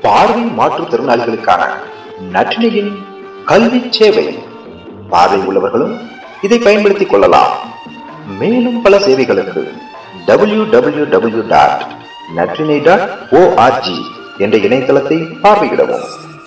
பார்வை மாற்றுத்திறனாளிகளுக்கான நற்றினையின் கல்வி சேவை. பார்வை உள்ளவர்களும் இதை பயன்படுத்திக் கொள்ளலாம். மேலும் பல சேவைகளுக்கு www.natrine.org என்ற இணையதளத்தை பார்வையிடவும்.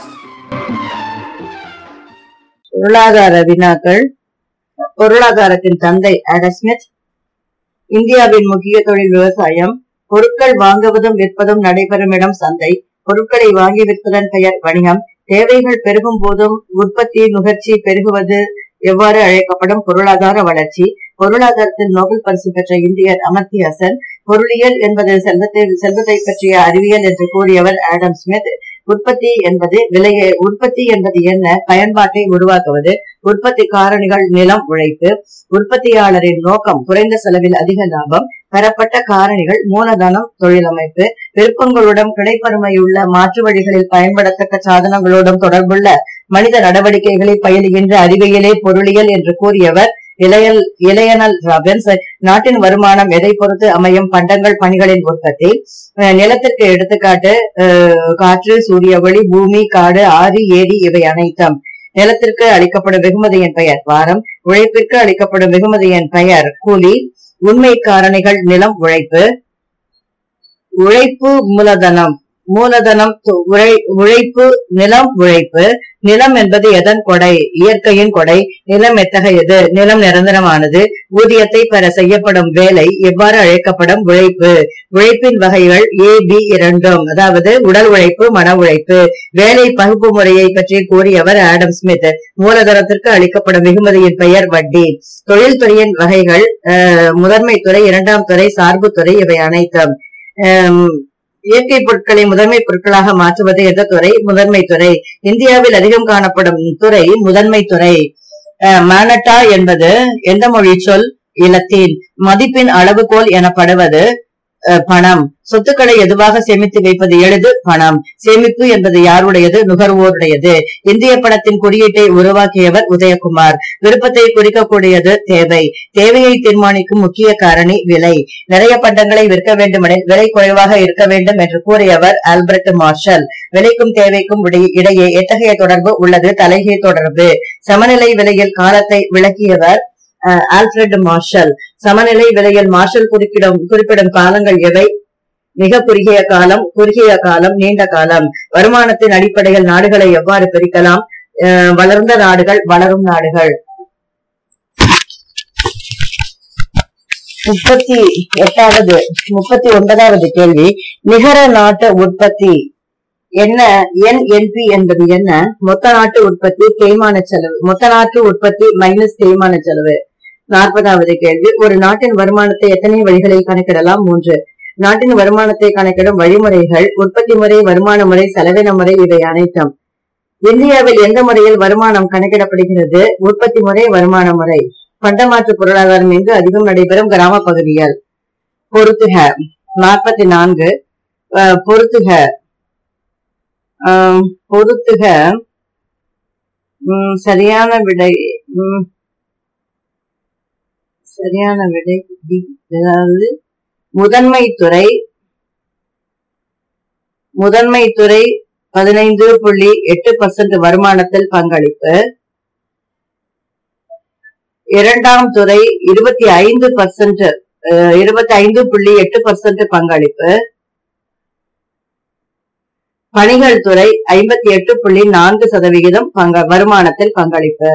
பொருளாதார வினாக்கள். பொருளாதாரத்தின் தந்தை ஆடம் ஸ்மித். இந்தியாவின் முக்கிய தொழில் விவசாயம். பொருட்கள் வாங்குவதும் விற்பதும் நடைபெறும் இடம் சந்தை. பொருட்களை வாங்கி விற்பதன் பெயர் வணிகம். தேவைகள் பெருகும் போதும் உற்பத்தி நுகர்ச்சி பெருகுவது எவ்வாறு அழைக்கப்படும்? பொருளாதார வளர்ச்சி. பொருளாதாரத்தில் நோபல் பரிசு பெற்ற இந்தியர் அமர்த்தியா சென். பொருளியல் என்பது செல்வத்தை பற்றிய அறிவியல் என்று கூறியவர் ஆடம் ஸ்மித். உற்பத்தி என்பது உற்பத்தி என்பது என்ன? பயன்பாட்டை உருவாக்குவது. உற்பத்தி காரணிகள் நிலம், உழைப்பு. உற்பத்தியாளரின் நோக்கம் குறைந்த செலவில் அதிக லாபம். பெறப்பட்ட காரணிகள் மூலதனம், தொழிலமைப்பு. விருப்பங்களுடன் கிடைப்பருமையுள்ள மாற்று வழிகளில் பயன்படத்தக்க சாதனங்களோடும் தொடர்புள்ள மனித நடவடிக்கைகளை பயிலுகின்ற அறிவியலே பொருளியல் என்று கூறியவர் இளையனல் ராபின்ஸ். நாட்டின் வருமானம் எதை பொறுத்து அமையும்? பண்டங்கள், பணிகளின் உற்பத்தி. நிலத்திற்கு எடுத்துக்காட்டு காற்று, சூரிய ஒளி, பூமி, காடு, ஆறு, ஏரி இவை அனைத்தும். நிலத்திற்கு அளிக்கப்படும் வெகுமதியின் பெயர் வாரம். உழைப்பிற்கு அளிக்கப்படும் வெகுமதியின் பெயர் கூலி. உண்மை காரணிகள் நிலம், உழைப்பு. உழைப்பு மூலதனம். உழைப்பு நிலம், உழைப்பு. நிலம் என்பது எதன் கொடை? இயற்கையின் கொடை. நிலம் எத்தகையது? நிலம் நிரந்தரமானது. ஊதியத்தை பெற செய்யப்படும் வேலை எவ்வாறு அழைக்கப்படும்? உழைப்பு. உழைப்பின் வகைகள் A, B இரண்டும், அதாவது உடல் உழைப்பு, மன உழைப்பு. வேலை பகுப்பு முறையை பற்றி கூறியவர் ஆடம் ஸ்மித். மூலதனத்திற்கு அளிக்கப்படும் வெகுமதியின் பெயர் வட்டி. தொழில்துறையின் வகைகள் முதன்மை துறை, இரண்டாம் துறை, சார்பு துறை இவை அனைத்தும். இயற்கை பொருட்களை முதன்மை பொருட்களாக மாற்றுவது எந்த துறை? முதன்மை துறை. இந்தியாவில் அதிகம் காணப்படும் துறை முதன்மை துறை. மானட்டா என்பது எந்த மொழி சொல்? இலத்தீன். மதிப்பின் அளவுகோல் எனப்படுவது பணம். சொத்துக்களை எதுவாக சேமித்து வைப்பது எளிது? பணம். சேமிப்பு என்பது யாருடையது? நுகர்வோருடையது. இந்திய பணத்தின் குறியீட்டை உருவாக்கியவர் உதயகுமார். விருப்பத்தை குறிக்கக்கூடியது தேவை. தேவையை தீர்மானிக்கும் முக்கிய காரணி விலை. நிறைய பண்டங்களை விற்க வேண்டுமெனில் விலை குறைவாக இருக்க வேண்டும் என்று கூறியவர் ஆல்பர்ட் மார்ஷல். விலைக்கும் தேவைக்கும் இடையே எத்தகைய தொடர்பு உள்ளது? தலைகீழ் தொடர்பு. சமநிலை விலையில் காலத்தை விளக்கியவர் ஆல்ஃபிரட் மார்ஷல். சமநிலை விலையில் மார்ஷல் குறிப்பிடும் காலங்கள் எவை? மிக குறுகிய காலம், குறுகிய காலம், நீண்ட காலம். வருமானத்தின் அடிப்படையில் நாடுகளை எவ்வாறு பிரிக்கலாம்? வளர்ந்த நாடுகள், வளரும் நாடுகள். 39வது கேள்வி. நிகர நாட்டு உற்பத்தி என்ன? NNP என்பது என்ன? மொத்த நாட்டு உற்பத்தி தேய்மான செலவு. மொத்த நாட்டு உற்பத்தி மைனஸ் தேய்மான செலவு. 40வது கேள்வி. ஒரு நாட்டின் வருமானத்தை எத்தனை வழிகளில் கணக்கிடலாம்? 3. நாட்டின் வருமானத்தை கணக்கிடும் வழிமுறைகள் உற்பத்தி முறை, வருமான முறை, செலவின முறை இவை அனைத்தும். இந்தியாவில் எந்த முறையில் வருமானம் கணக்கிடப்படுகிறது? உற்பத்தி முறை, வருமான முறை. பண்டமாற்று பொருளாதாரம் எங்கு அதிகம் நடைபெறும்? கிராம பகுதிகள். பொறுத்துக. 44. பொறுத்துக. சரியான விடை அதாவது முதன்மை துறை 15.8% வருமானத்தில் பங்களிப்பு. இரண்டாம் துறை 25.8% பங்களிப்பு. பணிகள் துறை 58.4% வருமானத்தில் பங்களிப்பு.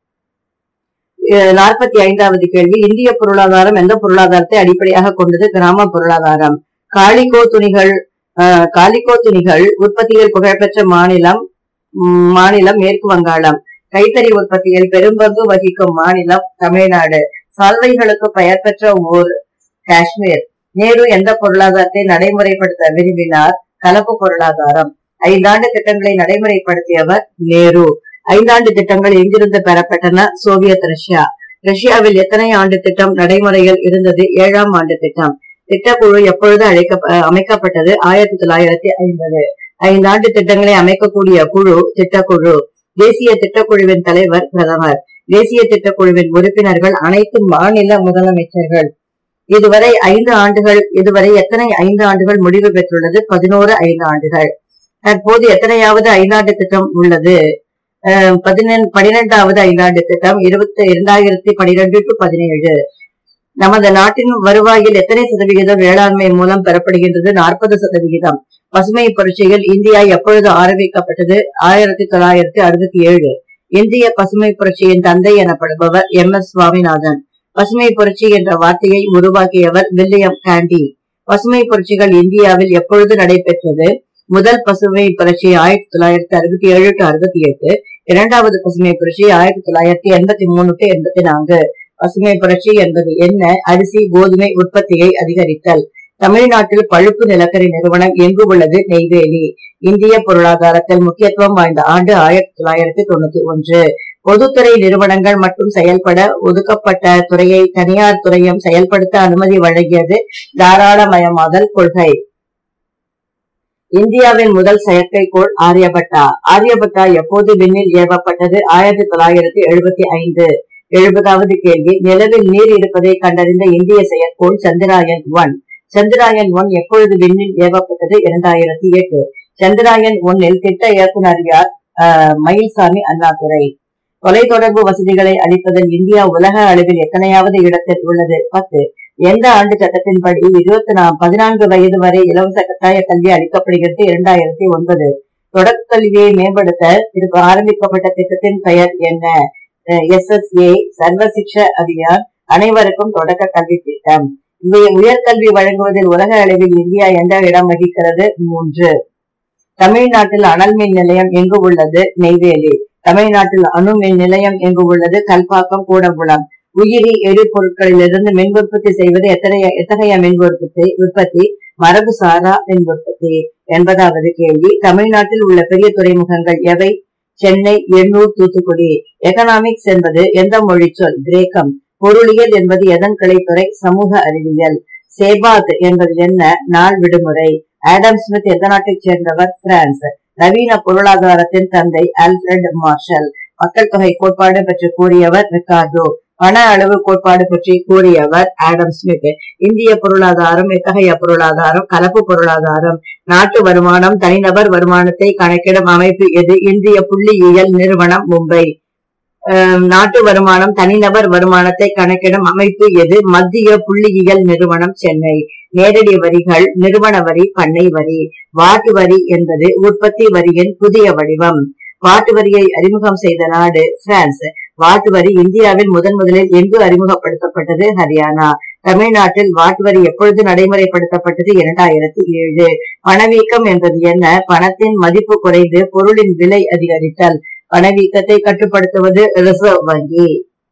45வது கேள்வி. இந்திய பொருளாதாரம் எந்த பொருளாதாரத்தை அடிப்படையாக கொண்டது? கிராம பொருளாதாரம். காலிகோ துணிகள் உற்பத்தியில் புகழ்பெற்ற மாநிலம் மேற்கு வங்காளம். கைத்தறி உற்பத்தியில் பெரும்பங்கு வகிக்கும் மாநிலம் தமிழ்நாடு. சால்வைகளுக்கு பெயர் பெற்ற ஊர் காஷ்மீர். நேரு எந்த பொருளாதாரத்தை நடைமுறைப்படுத்த விரும்பினார்? கலப்பு பொருளாதாரம். 5 ஆண்டு திட்டங்களை நடைமுறைப்படுத்தியவர் நேரு. 5 ஆண்டு திட்டங்கள் எங்கிருந்து பெறப்பட்டன? Soviet Russia. ரஷ்யாவில் எத்தனை ஆண்டு திட்டம் நடைமுறையில் இருந்தது? 7ஆம் ஆண்டு திட்டம். திட்டக்குழு எப்பொழுது அமைக்கப்பட்டது? 1950. 5 ஆண்டு திட்டங்களை அமைக்கக்கூடிய குழு திட்டக்குழு. தேசிய திட்டக்குழுவின் தலைவர் பிரதமர். தேசிய திட்டக்குழுவின் உறுப்பினர்கள் அனைத்து மாநில முதலமைச்சர்கள். இதுவரை எத்தனை 5 ஆண்டுகள் முடிவு பெற்றுள்ளது? 11 5 ஆண்டுகள். தற்போது எத்தனையாவது ஐந்தாண்டு திட்டம் உள்ளது? 12வது ஐந்தாண்டு திட்டம் 2012 to 17. நமது நாட்டின் வருவாயில் எத்தனை சதவிகிதம் வேளாண்மை மூலம் பெறப்படுகின்றது? 40%. பசுமை புரட்சியில் இந்தியா எப்பொழுது ஆரம்பிக்கப்பட்டது? 1967. இந்திய பசுமை புரட்சியின் தந்தை எனப்படுபவர் MS சுவாமிநாதன். பசுமை புரட்சி என்ற வார்த்தையை உருவாக்கியவர் வில்லியம் காண்டி. பசுமை புரட்சிகள் இந்தியாவில் எப்பொழுது நடைபெற்றது? முதல் பசுமை புரட்சி 1967 to 68. இரண்டாவது பசுமை புரட்சி 1983 to 84. பசுமை புரட்சி என்பது என்ன? அரிசி கோதுமை உற்பத்தியை அதிகரித்தல். தமிழ்நாட்டில் பழுப்பு நிலக்கரி நிறுவனம் எங்கு உள்ளது? நெய்வேலி. இந்திய பொருளாதாரத்தில் முக்கியத்துவம் வாய்ந்த ஆண்டு 1991. பொதுத்துறை நிறுவனங்கள் மற்றும் செயல்பட ஒதுக்கப்பட்ட துறையை தனியார் துறையும் செயல்படுத்த அனுமதி வழங்கியது தாராளமயமாதல் கொள்கை. இந்தியாவின் முதல் செயற்கைக்கோள் ஆரியபட்டா. ஆரியபட்டா எப்போது விண்ணில் ஏவப்பட்டது? 1975. 70வது கேள்வி. நிலவில் நீர் இருப்பதை கண்டறிந்த இந்திய செயற்கோள் சந்திராயன் 1. சந்திராயன் 1 எப்பொழுது விண்ணில் ஏவப்பட்டது? 2008. சந்திராயன் 1 திட்ட இயக்குனர் யார்? மயில்சாமி அண்ணாதுரை. தொலைத்தொடர்பு வசதிகளை அளிப்பதில் இந்தியா உலக அளவில் எத்தனையாவது இடத்தில் உள்ளது? 10. எந்த ஆண்டு சட்டத்தின்படி 14 வயது வரை இலவச கட்டாய கல்வி அளிக்கப்படுகிறது? 2009. தொடக்க கல்வியை மேம்படுத்த ஆரம்பிக்கப்பட்ட திட்டத்தின் பெயர் என்ன? SSA சர்வ சிக்ஷா அபியான், அனைவருக்கும் தொடக்க கல்வி திட்டம். உயர்கல்வி வழங்குவதில் உலக அளவில் இந்தியா எந்த இடம் வகிக்கிறது? 3. தமிழ்நாட்டில் அனல் மின் நிலையம் எங்கு உள்ளது? நெய்வேலி. தமிழ்நாட்டில் அணு மின் நிலையம் எங்கு உள்ளது? கல்பாக்கம், கூடங்குளம். உயிரி எரிபொருட்களிலிருந்து மின் உற்பத்தி செய்வது எத்தகைய மின் உற்பத்தி? மரபு சாரா மின் உற்பத்தி. 80வது கேள்வி. தமிழ்நாட்டில் உள்ள பெரிய துறைமுகங்கள் எவை? சென்னை, எண்ணூர், தூத்துக்குடி. எகனாமிக்ஸ் என்பது எந்த மொழி சொல்? கிரேக்கம். பொருளியல் என்பது எதன் கிளைத்துறை? சமூக அறிவியல். சேபாத் என்பது என்ன? நாள் விடுமுறை. ஆடம் ஸ்மித் எந்த நாட்டைச் சேர்ந்தவர்? பிரான்ஸ். நவீன பொருளாதாரத்தின் தந்தை ஆல்ஃபிரட் மார்ஷல். மக்கள் தொகை கோட்பாடு பற்றி கூறியவர் ரிகார்டோ. பண அளவு கோட்பாடு பற்றி கூறியவர் ஆடம் ஸ்மித். இந்திய பொருளாதாரம் எத்தகைய பொருளாதாரம்? கலப்பு பொருளாதாரம். நாட்டு வருமானம் தனிநபர் வருமானத்தை கணக்கிடும் அமைப்பு எது? இந்திய புள்ளியியல் நிறுவனம், மும்பை. நாட்டு வருமானம் தனிநபர் வருமானத்தை கணக்கிடும் அமைப்பு எது? மத்திய புள்ளியியல் நிறுவனம், சென்னை. நேரடி வரிகள் நிறுவன வரி, பண்ணை வரி. வாட்டு வரி என்பது உற்பத்தி வரியின் புதிய வடிவம். வாட்டு வரியை அறிமுகம் செய்த நாடு பிரான்ஸ். வாட்டு வரி இந்தியாவில் முதலில் எங்கு அறிமுகப்படுத்தப்பட்டது? ஹரியானா. தமிழ்நாட்டில் வாட்டு வரி எப்பொழுது நடைமுறைப்படுத்தப்பட்டது? 2007. பணவீக்கம் என்பது என்ன? பணத்தின் மதிப்பு குறைந்து பொருளின் விலை அதிகரித்தல். பணவீக்கத்தை கட்டுப்படுத்துவது ரிசர்வ் வங்கி.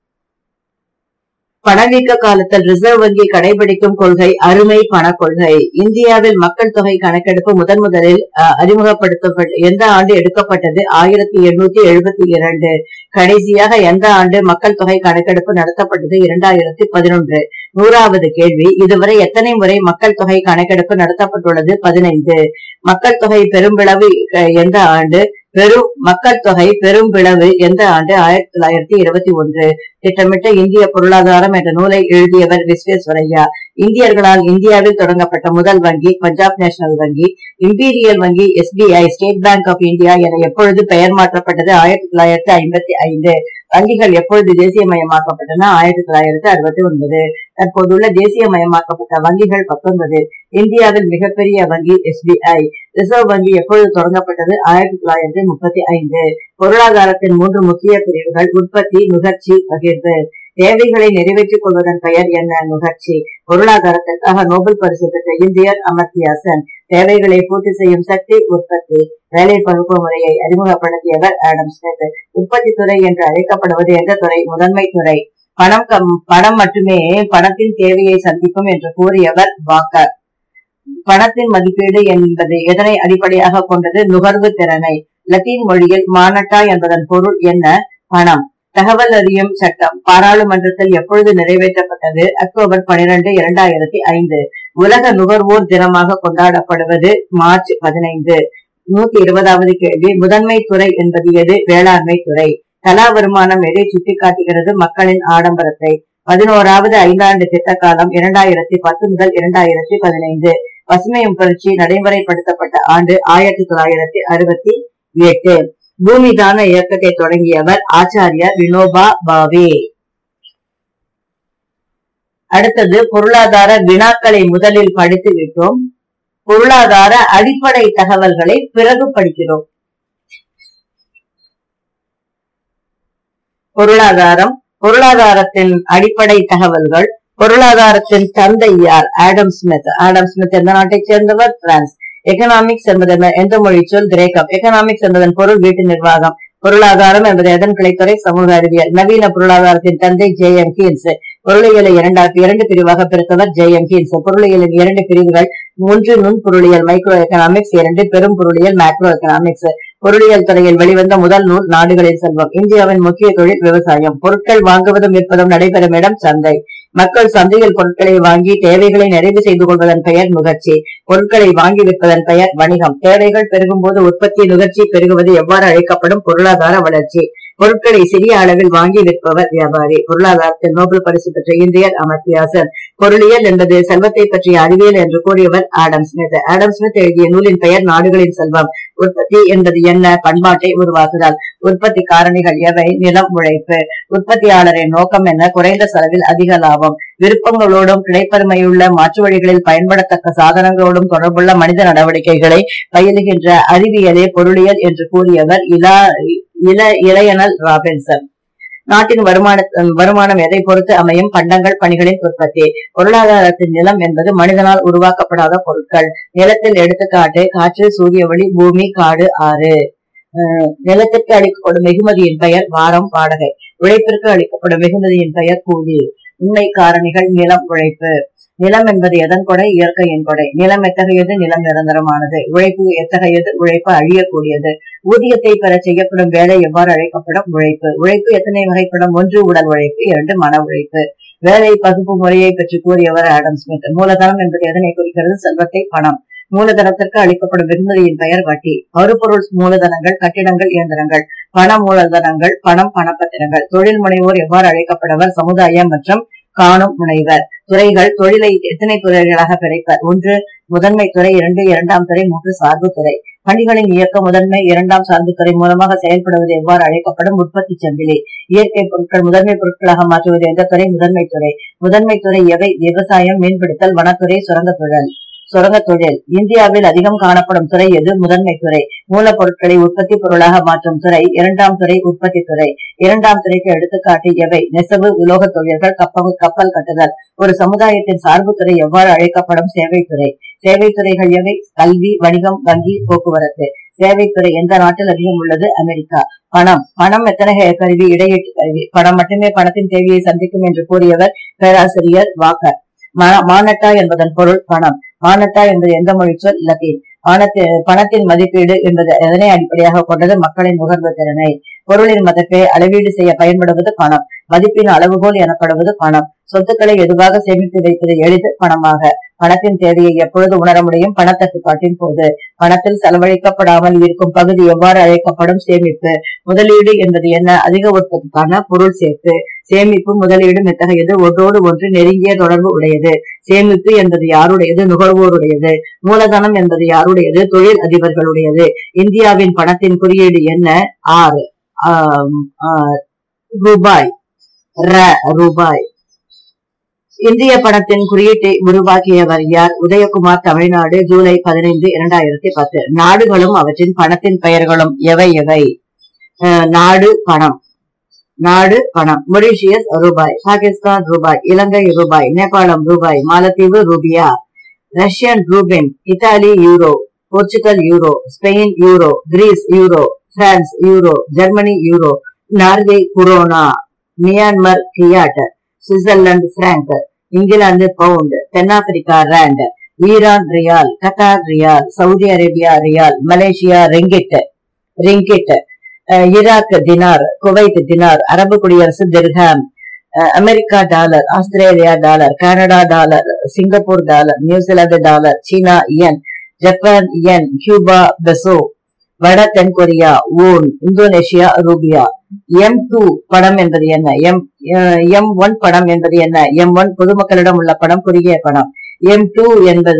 பணவீக்க காலத்தில் ரிசர்வ் வங்கி கடைபிடிக்கும் கொள்கை அருமை பண கொள்கை. இந்தியாவில் மக்கள் தொகை கணக்கெடுப்பு முதலில் அறிமுகப்படுத்தப்பட்ட எந்த ஆண்டு எடுக்கப்பட்டது? 1872. கடைசியாக எந்த ஆண்டு மக்கள் தொகை கணக்கெடுப்பு நடத்தப்பட்டது? 2011. 100வது கேள்வி. இதுவரை எத்தனை முறை மக்கள் தொகை கணக்கெடுப்பு நடத்தப்பட்டுள்ளது? 15. மக்கள் தொகை பெரும்பிளவு எந்த ஆண்டு? மக்கள் தொகை பெரும்பிளவு எந்த ஆண்டு? 1921. திட்டமிட்ட இந்திய பொருளாதாரம் என்ற நூலை எழுதியவர் விஸ்வேஸ்வரய்யா. இந்தியர்களால் இந்தியாவில் தொடங்கப்பட்ட முதல் வங்கி பஞ்சாப் நேஷனல் வங்கி. இம்பீரியல் வங்கி SBI state bank of India என எப்பொழுது பெயர் மாற்றப்பட்டது? 1955. வங்கிகள் எப்பொழுது தேசியமயமாக்கப்பட்டன? 1969. தற்போதுள்ள தேசியமயமாக்கப்பட்ட வங்கிகள் 19. இந்தியாவில் மிகப்பெரிய வங்கி SBI. ரிசர்வ் வங்கி எப்பொழுது தொடங்கப்பட்டது? 1935. பொருளாதாரத்தின் 3 முக்கிய பிரிவுகள்: உற்பத்தி, நுகர்ச்சி, பகிர்வு. தேவைகளை நிறைவேற்றிக் கொள்வதன் பெயர் என்ன? நுகர்ச்சி. பொருளாதாரத்திற்காக நோபல் பரிசு பெற்ற இந்தியர் அமர்த்தியா சென். தேவைகளை பூர்த்தி செய்யும் சக்தி உற்பத்தி. வேலை பகுப்பு முறையை அறிமுகப்படுத்தியவர் ஆடம் ஸ்மித். உற்பத்தி துறை என்று அழைக்கப்படுவது எந்த துறை? முதன்மை துறை. பணம் மட்டுமே பணத்தின் தேவையை சந்திக்கும் என்று கூறியவர் வாக்கர். பணத்தின் மதிப்பீடு என்பது எதனை அடிப்படையாக கொண்டது? நுகர்வு திறனை. லத்தீன் மொழியில் மானட்டா என்பதன் பொருள் என்ன? பணம். தகவல் அறியும் சட்டம் பாராளுமன்றத்தில் எப்பொழுது நிறைவேற்றப்பட்டது? அக்டோபர் 12, 2005. உலக நுகர்வோர் தினமாக கொண்டாடப்படுவது மார்ச் 15. 120வது கேள்வி. முதன்மை துறை என்பது எது? வேளாண்மை துறை. தலா வருமானம் எதை சுட்டிக்காட்டுகிறது? மக்களின் ஆடம்பரத்தை. 11வது ஐந்தாண்டு திட்ட காலம் 2010 முதல் 2015. பசுமையும் புரட்சி நடைமுறைப்படுத்தப்பட்ட ஆண்டு 1968. பூமி தான இயக்கத்தை தொடங்கியவர் ஆச்சாரியா வினோபா பாவே. அடுத்தது பொருளாதார வினாக்களை முதலில் படித்து விட்டோம். பொருளாதார அடிப்படை தகவல்களை பிறகு படிக்கிறோம். பொருளாதாரத்தின் அடிப்படை தகவல்கள். பொருளாதாரத்தின் தந்தை யார்? Adam Smith. ஆடம் ஸ்மித் எந்த நாட்டைச் சேர்ந்தவர்? பிரான்ஸ். எக்கனாமிக்ஸ் என்பது எந்த மொழி சொல்? கிரேக்கம். எக்கனாமிக்ஸ் என்பதன் பொருள் வீட்டு நிர்வாகம். பொருளாதாரம் என்பது எதன் கிளைத்துறை? சமூக அறிவியல். நவீன பொருளாதாரத்தின் தந்தை J.M. கீன்ஸ். பொருளியலை இரண்டு பிரிவாக பிரித்தவர் J.M. கீன்ஸ். பொருளியலின் 2 பிரிவுகள்: 1 நுண் பொருளியல் மைக்ரோ எக்கனாமிக்ஸ், 2 பெரும் பொருளியல் மேக்ரோ எக்கனாமிக்ஸ். பொருளியல் துறையில் வெளிவந்த முதல் நூல் நாடுகளின் செல்வம். இந்தியாவின் முக்கிய தொழில் விவசாயம். பொருட்கள் வாங்குவதும் விற்பதும் நடைபெறும் இடம் சந்தை. மக்கள் சந்தையில் பொருட்களை வாங்கி தேவைகளை நிறைவு செய்து கொள்வதன் பெயர் நுகர்ச்சி. பொருட்களை வாங்கி விற்பதன் பெயர் வணிகம். தேவைகள் பெருகும் போது உற்பத்தி நுகர்ச்சி பெருகுவது எவ்வாறு அழைக்கப்படும்? பொருளாதார வளர்ச்சி. பொருட்களை சிறிய அளவில் வாங்கி விற்பவர் வியாபாரி. பொருளாதாரத்தில் நோபல் பரிசு பெற்ற இந்தியர் அமர்த்தியா சென். பொருளியல் என்பது செல்வத்தை பற்றிய அறிவியல் என்று கூறியவர் ஆடம் ஸ்மித். ஆடம் ஸ்மித் எழுதிய நூலின் பெயர் நாடுகளின் செல்வம். உற்பத்தி என்பது என்ன? பண்பாட்டை உருவாக்குதல். உற்பத்தி காரணிகள் எவை? நிலம், உழைப்பு. உற்பத்தியாளரின் நோக்கம் என்ன? குறைந்த செலவில் அதிக லாபம். விருப்பங்களோடும் கிடைப்பெருமையுள்ள மாற்று வழிகளில் பயன்படத்தக்க சாதனங்களோடும் தொடர்புள்ள மனித நடவடிக்கைகளை பயிலுகின்ற அறிவியலே பொருளியல் என்று கூறியவர் இளையனல் ராபின்சன். நாட்டின் வருமானம் எதை பொறுத்து அமையும்? பண்டங்கள், பணிகளின் உற்பத்தி. பொருளாதாரத்தின் நிலம் என்பது மனிதனால் உருவாக்கப்படாத பொருட்கள். நிலத்தில் எடுத்துக்காட்டு: காற்று, சூரிய ஒளி, பூமி, காடு, ஆறு. நிலத்திற்கு அளிக்கப்படும் வெகுமதியின் பெயர் வாரம், வாடகை. உழைப்பிற்கு அளிக்கப்படும் வெகுமதியின் பெயர் கூலி. உண்மை காரணிகள்: நிலம், உழைப்பு. நிலம் என்பது எதன் கொடை? இயற்கையின் கொடை. நிலம் எத்தகையது? நிலம் நிரந்தரமானது. உழைப்பு எத்தகையது? உழைப்பு அழியக்கூடியது. ஊதியத்தை பெற செய்யப்படும் வேலை எவ்வாறு அழைக்கப்படும்? உழைப்பு. உழைப்பு எத்தனை வகைப்படும்? 1 உடல் உழைப்பு, 2 மன உழைப்பு. வேலை பகுப்பு முறையை பற்றி கூறியவர் ஆடம் ஸ்மித். மூலதனம் என்பது எதனை குறிக்கிறது? செல்வத்தை, பணம். மூலதனத்திற்கு அளிக்கப்படும் வெகுமதியின் பெயர் வட்டி. மறுபொருள் மூலதனங்கள்: கட்டிடங்கள், இயந்திரங்கள். பண மூலதனங்கள்: பணம், பணப்பத்திரங்கள். தொழில் முனைவோர் எவ்வாறு அழைக்கப்படுவர்? சமுதாயம் மற்றும் காணும் முனைவர். துறைகள்: தொழிலை எத்தனை துறைகளாக பிரிப்பர்? 1 முதன்மை துறை, 2 இரண்டாம் துறை, 3 சார்பு துறை. பணிகளின் இயக்கம் முதன்மை, 2ஆம் சார்பு துறை மூலமாக செயல்படுவது எவ்வாறு அழைக்கப்படும்? உற்பத்தி சங்கிலி. இயற்கை பொருட்கள் முதன்மை பொருட்களாக மாற்றுவது எந்த துறை? முதன்மை துறை. முதன்மை துறை எவை? விவசாயம், மீன்பிடித்தல், வனத்துறை, சுரங்க தொழில். இந்தியாவில் அதிகம் காணப்படும் துறை எது? முதன்மை துறை. மூலப்பொருட்களை உற்பத்தி பொருளாக மாற்றும் துறை 2ஆம் துறை, உற்பத்தி துறை. 2ஆம் துறைக்கு எடுத்துக்காட்டு எவை? நெசவு, உலோக தொழில்கள், கப்பல் கட்டுதல். ஒரு சமுதாயத்தின் சார்பு துறை எவ்வாறு அழைக்கப்படும்? சேவைத்துறை. சேவைத்துறைகள் எவை? கல்வி, வணிகம், வங்கி, போக்குவரத்து. சேவைத்துறை எந்த நாட்டில் அதிகம் உள்ளது? அமெரிக்கா. பணம் எத்தனை கருவி? இடையீட்டு கருவி. பணம் மட்டுமே பணத்தின் தேவையை சந்திக்கும் என்று கூறியவர் பேராசிரியர் வாக்கர். மானட்டா என்பதன் பொருள் பணம். மானட்டா என்பது எந்த மொழி சொல்? லத்தீன். பணத்தின் மதிப்பீடு என்பது எதனை அடிப்படையாக கொண்டது? மக்களின் நுகர்வு திறனை. பொருளின் மதிப்பை அளவீடு செய்ய பயன்படுவது பணம். மதிப்பின் அளவுகோல் எனப்படுவது பணம். சொத்துக்களை எதுவாக சேமித்து வைப்பது எளிது? பணமாக. பணத்தின் தேவையை எப்பொழுது உணர முடியும்? பணத்தட்டுப்பாட்டின் போது. பணத்தில் செலவழிக்கப்படாமல் இருக்கும் பகுதி எவ்வாறு அழைக்கப்படும்? சேமிப்பு. முதலீடு என்பது என்ன? அதிக உற்பத்திக்கான பொருள் சேர்த்து. சேமிப்பு, முதலீடும் எத்தகையது? ஒன்றோடு ஒன்று நெருங்கிய தொடர்பு உடையது. சேமிப்பு என்பது யாருடையது? நுகர்வோருடையது. மூலதனம் என்பது யாருடையது? தொழில் அதிபர்களுடையது. இந்தியாவின் பணத்தின் குறியீடு என்ன? ரூபாய். ரூபாய். இந்திய பணத்தின் குறியீட்டை உருவாக்கியவர் யார்? உதயகுமார், தமிழ்நாடு, ஜூலை 15, 2010. நாடுகளும் அவற்றின் பணத்தின் பெயர்களும் எவை? நாடு பணம். மொரிஷியஸ் ரூபாய், பாகிஸ்தான் ரூபாய், இலங்கை ரூபாய், நேபாளம் ரூபாய், மாலத்தீவு ரூபியா, ரஷ்யன் ரூபின், Italy euro, Portugal euro, Spain euro, Greece euro, France euro, Germany euro, Norway krona, Myanmar kyat, Switzerland franc, இங்கிலாந்து பவுண்ட், தென்னாப்பிரிக்கா rand, Iran riyal, Qatar riyal, Saudi Arabia riyal, Malaysia ringgit, Iraq dinar, Kuwait dinar, அரபு குடியரசு dirham, America dollar, Australia dollar, Canada dollar, Singapore dollar, New Zealand dollar, சீனா yuan, Japan yen, Cuba peso, வட தென்கொரியா own, Indonesia ரூபியா. M2 படம் என்பது என்ன? M1 படம் என்பது என்ன? M1 பொதுமக்களிடம் உள்ள படம், குறுகிய படம். M2 என்பது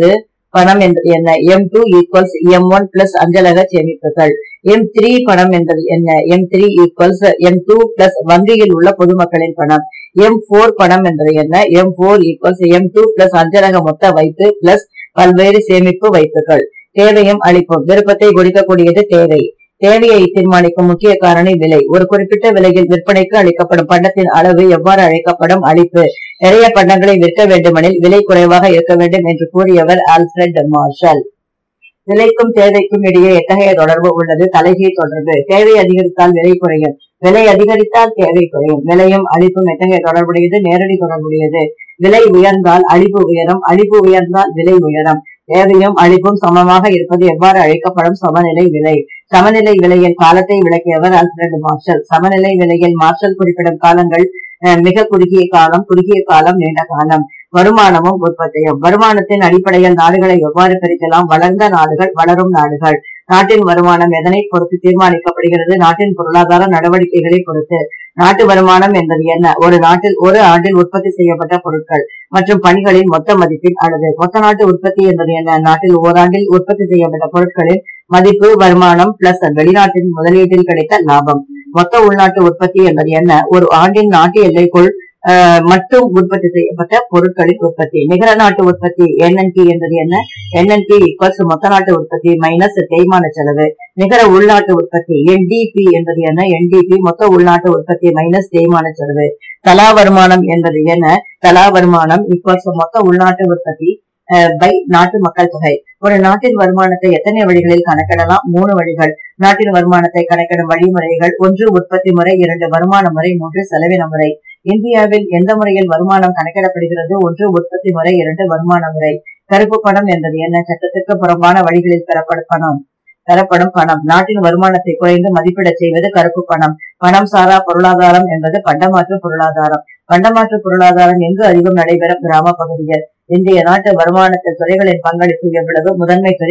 பணம் என்பது என்ன? M2 ஈக்குவல்ஸ் M1 பிளஸ் அஞ்சலக சேமிப்புகள். M3 பணம் என்பது என்ன? M3 ஈக்குவல்ஸ் M2 பிளஸ் வங்கியில் உள்ள பொதுமக்களின் பணம். M4 பணம் என்பது என்ன? M4 ஈக்குவல்ஸ் M2 பிளஸ் அஞ்சலக மொத்த வைப்பு பிளஸ் பல்வேறு சேமிப்பு வைப்புகள். தேவையும் அளிப்பும். விருப்பத்தை குறிக்கக்கூடியது தேவை. தேவையை தீர்மானிக்கும் முக்கிய காரணி விலை. ஒரு குறிப்பிட்ட விலையில் விற்பனைக்கு அளிக்கப்படும் பண்டத்தின் அளவு எவ்வாறு அழைக்கப்படும்? அளிப்பு. நிறைய பண்டங்களை விற்க வேண்டுமெனில் விலை குறைவாக இருக்க வேண்டும் என்று கூறியவர் ஆல்ஃபிரட் மார்ஷல். விலைக்கும் தேவைக்கும் இடையே எத்தகைய தொடர்பு உள்ளது? தலைகீழ் தொடர்பு. தேவை அதிகரித்தால் விலை குறையும், விலை அதிகரித்தால் தேவை குறையும். விலையும் அளிப்பும் எத்தகைய தொடர்புடையது? நேரடி தொடர்புடையது. விலை உயர்ந்தால் அளிப்பு உயரும், அளிப்பு உயர்ந்தால் விலை உயரும். தேவையும் அளிப்பும் சமமாக இருப்பது எவ்வாறு அழைக்கப்படும்? சமநிலை விலை. சமநிலை விலையின் காலத்தை விளக்கியவர் ஆல்ஃபிரட் மார்ஷல். சமநிலை விலையில் மார்ஷல் குறிப்பிடும் காலங்கள் மிக குறுகிய காலம், நீண்ட காலம். வருமானமும் உற்பத்தியும். வருமானத்தின் அடிப்படையில் நாடுகளை எவ்வாறு பிரிக்கலாம்? வளர்ந்த நாடுகள், வளரும் நாடுகள். நாட்டின் வருமானம் எதனை பொறுத்து தீர்மானிக்கப்படுகிறது? நாட்டின் பொருளாதார நடவடிக்கைகளை பொறுத்து. நாட்டு வருமானம் என்பது என்ன? ஒரு ஆண்டில் உற்பத்தி செய்யப்பட்ட பொருட்கள் மற்றும் பணிகளின் மொத்த மதிப்பின் அளவு. மொத்த நாட்டு உற்பத்தி என்பது என்ன? நாட்டில் ஓராண்டில் உற்பத்தி செய்யப்பட்ட பொருட்களின் மதிப்பு வருமானம் பிளஸ் வெளிநாட்டின் முதலீட்டில் கிடைத்த லாபம். மொத்த உள்நாட்டு உற்பத்தி என்பது என்ன? ஒரு ஆண்டின் நாட்டு எல்லைக்குள் மட்டும் உற்பத்தி செய்யப்பட்ட பொருட்களின் உற்பத்தி. நிகர நாட்டு உற்பத்தி NNP என்பது என்ன? NNP ஈக்குவல்ஸ் மொத்த நாட்டு உற்பத்தி மைனஸ் தேய்மான செலவு. நிகர உள்நாட்டு உற்பத்தி NDP என்பது என்ன? NDP மொத்த உள்நாட்டு உற்பத்தி மைனஸ் தேய்மான செலவு. தலா வருமானம் என்பது என்ன? தலா வருமானம் ஈக்குவல்ஸ் மொத்த உள்நாட்டு உற்பத்தி பை நாட்டு மக்கள் தொகை. ஒரு நாட்டின் வருமானத்தை எத்தனை வழிகளில் கணக்கிடலாம்? 3 வழிகள். நாட்டின் வருமானத்தை கணக்கிடும் வழிமுறைகள்: 1 உற்பத்தி முறை, 2 வருமான முறை, 3 செலவின முறை. இந்தியாவில் எந்த முறையில் வருமானம் கணக்கிடப்படுகிறது? 1 உற்பத்தி முறை, 2 வருமான முறை. கருப்பு பணம் என்பது என்ன? சட்டத்திற்கு புறம்பான வழிகளில் பெறப்படும் பணம். நாட்டின் வருமானத்தை குறைந்து மதிப்பிடச் செய்வது கருப்பு பணம். பணம் சாரா பொருளாதாரம் என்பது பண்டமாற்று பொருளாதாரம். பண்டமாற்று பொருளாதாரம் எங்கு அதிகம் நடைபெறும்? கிராம பகுதிகள். இந்திய நாட்டு வருமானத்தில் துறைகளின் பங்களிப்பு எவ்வளவு? முதன்மை துறை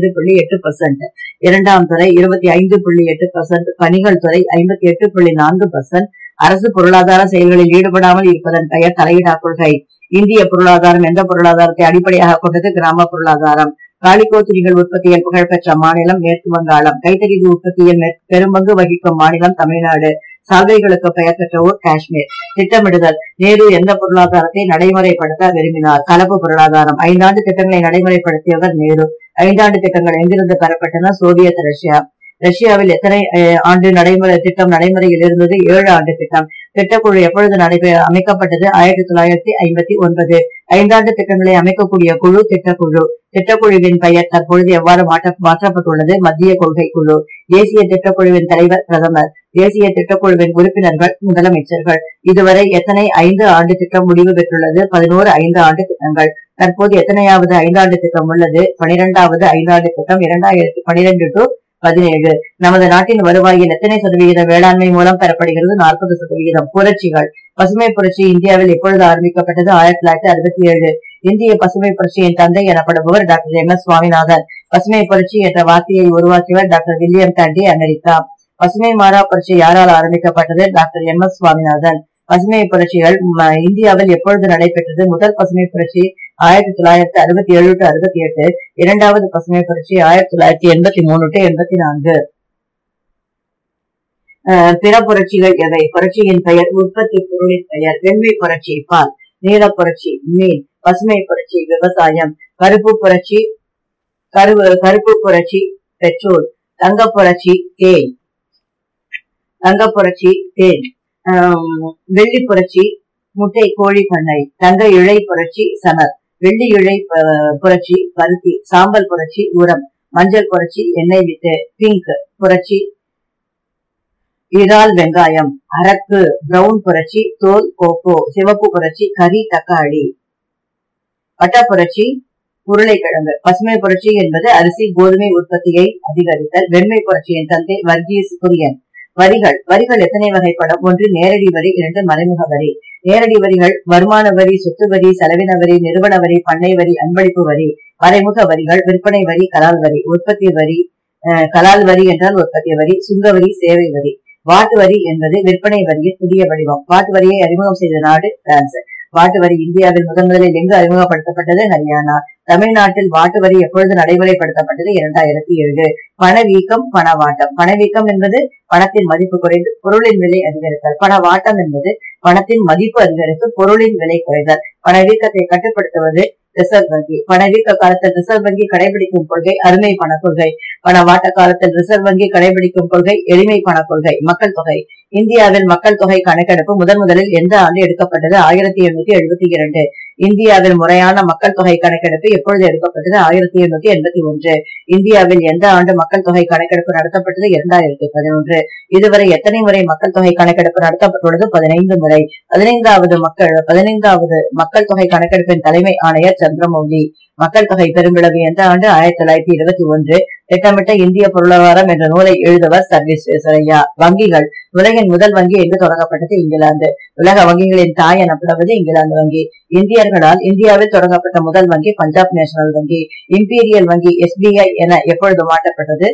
15.8%, இரண்டாம் துறை 25.8%, பணிகள் துறை 58.4%. அரசு பொருளாதார செயல்களில் ஈடுபடாமல் இருப்பதன் பெயர் தலையிடா கொள்கை. இந்திய பொருளாதாரம் எந்த பொருளாதாரத்தை அடிப்படையாக கொண்டது? கிராம பொருளாதாரம். காலிகோ துணிகள் உற்பத்தியில் புகழ்பெற்ற மாநிலம் மேற்கு வங்காளம். கைத்தறி உற்பத்தியில் பெரும்பங்கு வகிக்கும் மாநிலம் தமிழ்நாடு. சால்வைகளுக்கு பெயர் பெற்ற ஊர் காஷ்மீர். திட்டமிடுதல். நேரு எந்த பொருளாதாரத்தை நடைமுறைப்படுத்த விரும்பினார்? கலப்பு பொருளாதாரம். 5 ஆண்டு திட்டங்களை நடைமுறைப்படுத்தியவர் நேரு. 5 ஆண்டு திட்டங்கள் எங்கிருந்து பெறப்பட்டன? Soviet Russia. ரஷ்யாவில் எத்தனை ஆண்டு திட்டம் நடைமுறையில் இருந்தது? 7 ஆண்டு திட்டம். திட்டக்குழு எப்பொழுது அமைக்கப்பட்டது? 1959. 5 ஆண்டு திட்டங்களை அமைக்கக்கூடிய குழு திட்டக்குழு. திட்டக்குழுவின் பெயர் தற்பொழுது எவ்வாறு மாற்றப்பட்டுள்ளது? மத்திய கொள்கை குழு. தேசிய திட்டக்குழுவின் தலைவர் பிரதமர். தேசிய திட்டக்குழுவின் உறுப்பினர்கள் முதலமைச்சர்கள். இதுவரை எத்தனை 5 ஆண்டு திட்டம் முடிவு பெற்றுள்ளது? 11 5 ஆண்டு திட்டங்கள். தற்போது எத்தனையாவது 5 ஆண்டு திட்டம் உள்ளது? 12வது 5 ஆண்டு திட்டம் 2012 to 17. நமது நாட்டின் வருவாயில் எத்தனை சதவிகிதம் வேளாண்மை மூலம் பெறப்படுகிறது? 40%. புரட்சிகள். பசுமை புரட்சி இந்தியாவில் எப்பொழுது ஆரம்பிக்கப்பட்டது? 1967. இந்திய பசுமை புரட்சியின் தந்தை எனப்படுபவர் டாக்டர் MS சுவாமிநாதன். பசுமை புரட்சி என்ற வார்த்தையை உருவாக்கியவர் டாக்டர் வில்லியம் டாண்டி, அமெரிக்கா. பசுமை மாறா புரட்சி யாரால் ஆரம்பிக்கப்பட்டது? Doctor MS Swaminathan. பசுமை புரட்சிகள் இந்தியாவில் எப்பொழுது நடைபெற்றது? முதல் பசுமை புரட்சி 1967 to 68. இரண்டாவது பசுமை புரட்சி 1983 to 84. பிற புரட்சிகள் எவை? புரட்சியின் பெயர், உற்பத்தி பொருளின் பெயர். வெண்மை புரட்சி பால், நீல புரட்சி மீன், பசுமை புரட்சி விவசாயம், கருப்பு புரட்சி பெட்ரோல், தங்க புரட்சி தேன், வெள்ளி புரட்சி முட்டை கோழி பண்ணை, தங்க இழை புரட்சி சணல், வெள்ளி இழை புரட்சி பருத்தி, சாம்பல் புரட்சி உரம், மஞ்சள் புரட்சி எண்ணெய் வித்து, பிங்க் புரட்சி இறால் வெங்காயம், அரக்கு பிரவுன் புரட்சி தோல் கோகோ, சிவப்பு புரட்சி கறி தக்காளி, பட்ட புரட்சி உருளைக்கிழங்கு. பசுமை புரட்சி என்பது அரிசி கோதுமை உற்பத்தியை அதிகரித்தல். வெண்மை புரட்சியின் தந்தை வர்கீஸ் குரியன். வரிகள் எத்தனை வகைப்படும்? 1 நேரடி வரி, 2 மறைமுக வரி. நேரடி வரிகள் வருமான வரி, சொத்து வரி, செலவின வரி, நிறுவன வரி, பண்ணை வரி, அன்பளிப்பு வரி. மறைமுக வரிகள் விற்பனை வரி, கலால் வரி. உற்பத்தி வரி, கலால் வரி என்றால் உற்பத்தி வரி, சுங்க வரி, சேவை வரி. வாட்டு வரி என்பது விற்பனை வரியின் புதிய வடிவம். வாட்டு வரியை அறிமுகம் செய்த நாடு பிரான்ஸ். வாட்டு வரி இந்தியாவில் முதலில் எங்கு அறிமுகப்படுத்தப்பட்டது? ஹரியானா. தமிழ்நாட்டில் வாட்டு வரி எப்பொழுது நடைமுறைப்படுத்தப்பட்டது? 2007. பணவீக்கம், பணவாட்டம். பணவீக்கம் என்பது பணத்தின் மதிப்பு குறைந்து பொருளின் விலை அதிகரித்தல். பணவாட்டம் என்பது பணத்தின் மதிப்பு அதிகரித்து பொருளின் விலை குறைதல். பணவீக்கத்தை கட்டுப்படுத்துவது ரிசர்வ் வங்கி. பணவீக்க காலத்தில் ரிசர்வ் வங்கி கடைபிடிக்கும் கொள்கை அருமை பண கொள்கை. பணவாட்ட காலத்தில் ரிசர்வ் வங்கி கடைபிடிக்கும் கொள்கை எளிமை பண கொள்கை. மக்கள் தொகை. இந்தியாவில் மக்கள் தொகை கணக்கெடுப்பு முதலில் எந்த ஆண்டு எடுக்கப்பட்டது? 1872. இந்தியாவில் முறையான மக்கள் தொகை கணக்கெடுப்பு எப்பொழுது எடுக்கப்பட்டது? 1881. இந்தியாவில் எந்த ஆண்டு மக்கள் தொகை கணக்கெடுப்பு நடத்தப்பட்டது? 2011. இதுவரை எத்தனை முறை மக்கள் தொகை கணக்கெடுப்பு நடத்தப்பட்டுள்ளது? 15 முறை. 15வது மக்கள் தொகை கணக்கெடுப்பின் தலைமை ஆணையர் சந்திரமௌலி. மக்கள் தொகை பெரும்பிளவு எந்த ஆண்டு? 1921. திட்டமிட்ட இந்திய பொருளாதாரம் என்ற நூலை எழுதுவர் சர்வேஸ்வரய்யா. வங்கிகள். உலகின் முதல் வங்கி எங்கு தொடங்கப்பட்டது? இங்கிலாந்து. உலக வங்கிகளின் தாய் எனப்படுவது இங்கிலாந்து வங்கி. இந்தியர்களால் இந்தியாவில் தொடங்கப்பட்ட முதல் வங்கி பஞ்சாப் நேஷனல் வங்கி. இம்பீரியல் வங்கி SBI என எப்பொழுது மாற்றப்பட்டது?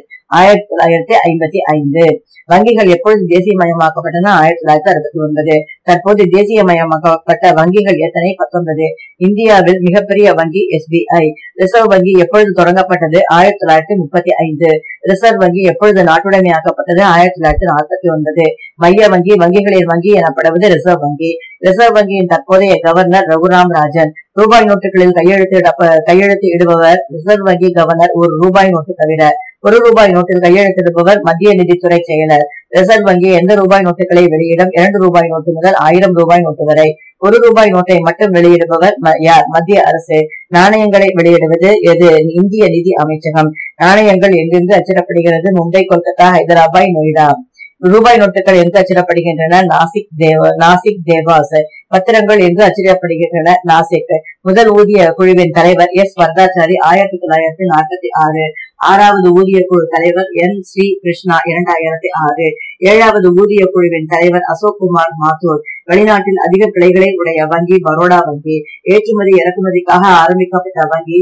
1955. வங்கிகள் எப்பொழுது தேசியமயமாக்கப்பட்டன? 1969. தற்போது தேசியமயமாக்கப்பட்ட வங்கிகள் எத்தனை? 19. இந்தியாவில் மிகப்பெரிய வங்கி SBI. ரிசர்வ் வங்கி எப்பொழுது தொடங்கப்பட்டது? 1935. ரிசர்வ் வங்கி எப்பொழுது நாட்டுடைமையாக்கப்பட்டது? 1949. மைய வங்கி வங்கிகளின் வங்கி எனப்படுவது ரிசர்வ் வங்கி. ரிசர்வ் வங்கியின் தற்போதைய கவர்னர் ரகுராம் ராஜன். ரூபாய் நோட்டுகளில் கையெழுத்து இடுபவர் ரிசர்வ் வங்கி கவர்னர். ஒரு ரூபாய் நோட்டு தவிர. ஒரு ரூபாய் நோட்டில் கையெழுத்திடுபவர் மத்திய நிதித்துறை செயலர். ரிசர்வ் வங்கி எந்த ரூபாய் நோட்டுகளை வெளியிடும்? 2 ரூபாய் நோட்டு முதல் 1000 ரூபாய் நோட்டு வரை. 1 ரூபாய் நோட்டை மட்டும் வெளியிடுபவர் யார்? மத்திய அரசு. நாணயங்களை வெளியிடுவது எது? இந்திய நிதி அமைச்சகம். நாணயங்கள் எங்கெங்கு அச்சிடப்படுகிறது? மும்பை, கொல்கத்தா, ஹைதராபாத், நொய்டா. ரூபாய் நோட்டுகள் எங்கு அச்சிடப்படுகின்றன? நாசிக், தேவாஸ். பத்திரங்கள் எங்கு அச்சிடப்படுகின்றன? நாசிக். முதல் ஊதிய குழுவின் தலைவர் S. வரதாச்சாரி 1946. 6வது ஊதிய குழு தலைவர் N. ஸ்ரீ கிருஷ்ணா 2006. 7வது ஊதிய குழுவின் தலைவர் அசோக் குமார் மாத்தூர். வெளிநாட்டில் அதிக கிளைகளை உடைய வங்கி பரோடா வங்கி. ஏற்றுமதி இறக்குமதிக்காக ஆரம்பிக்கப்பட்ட வங்கி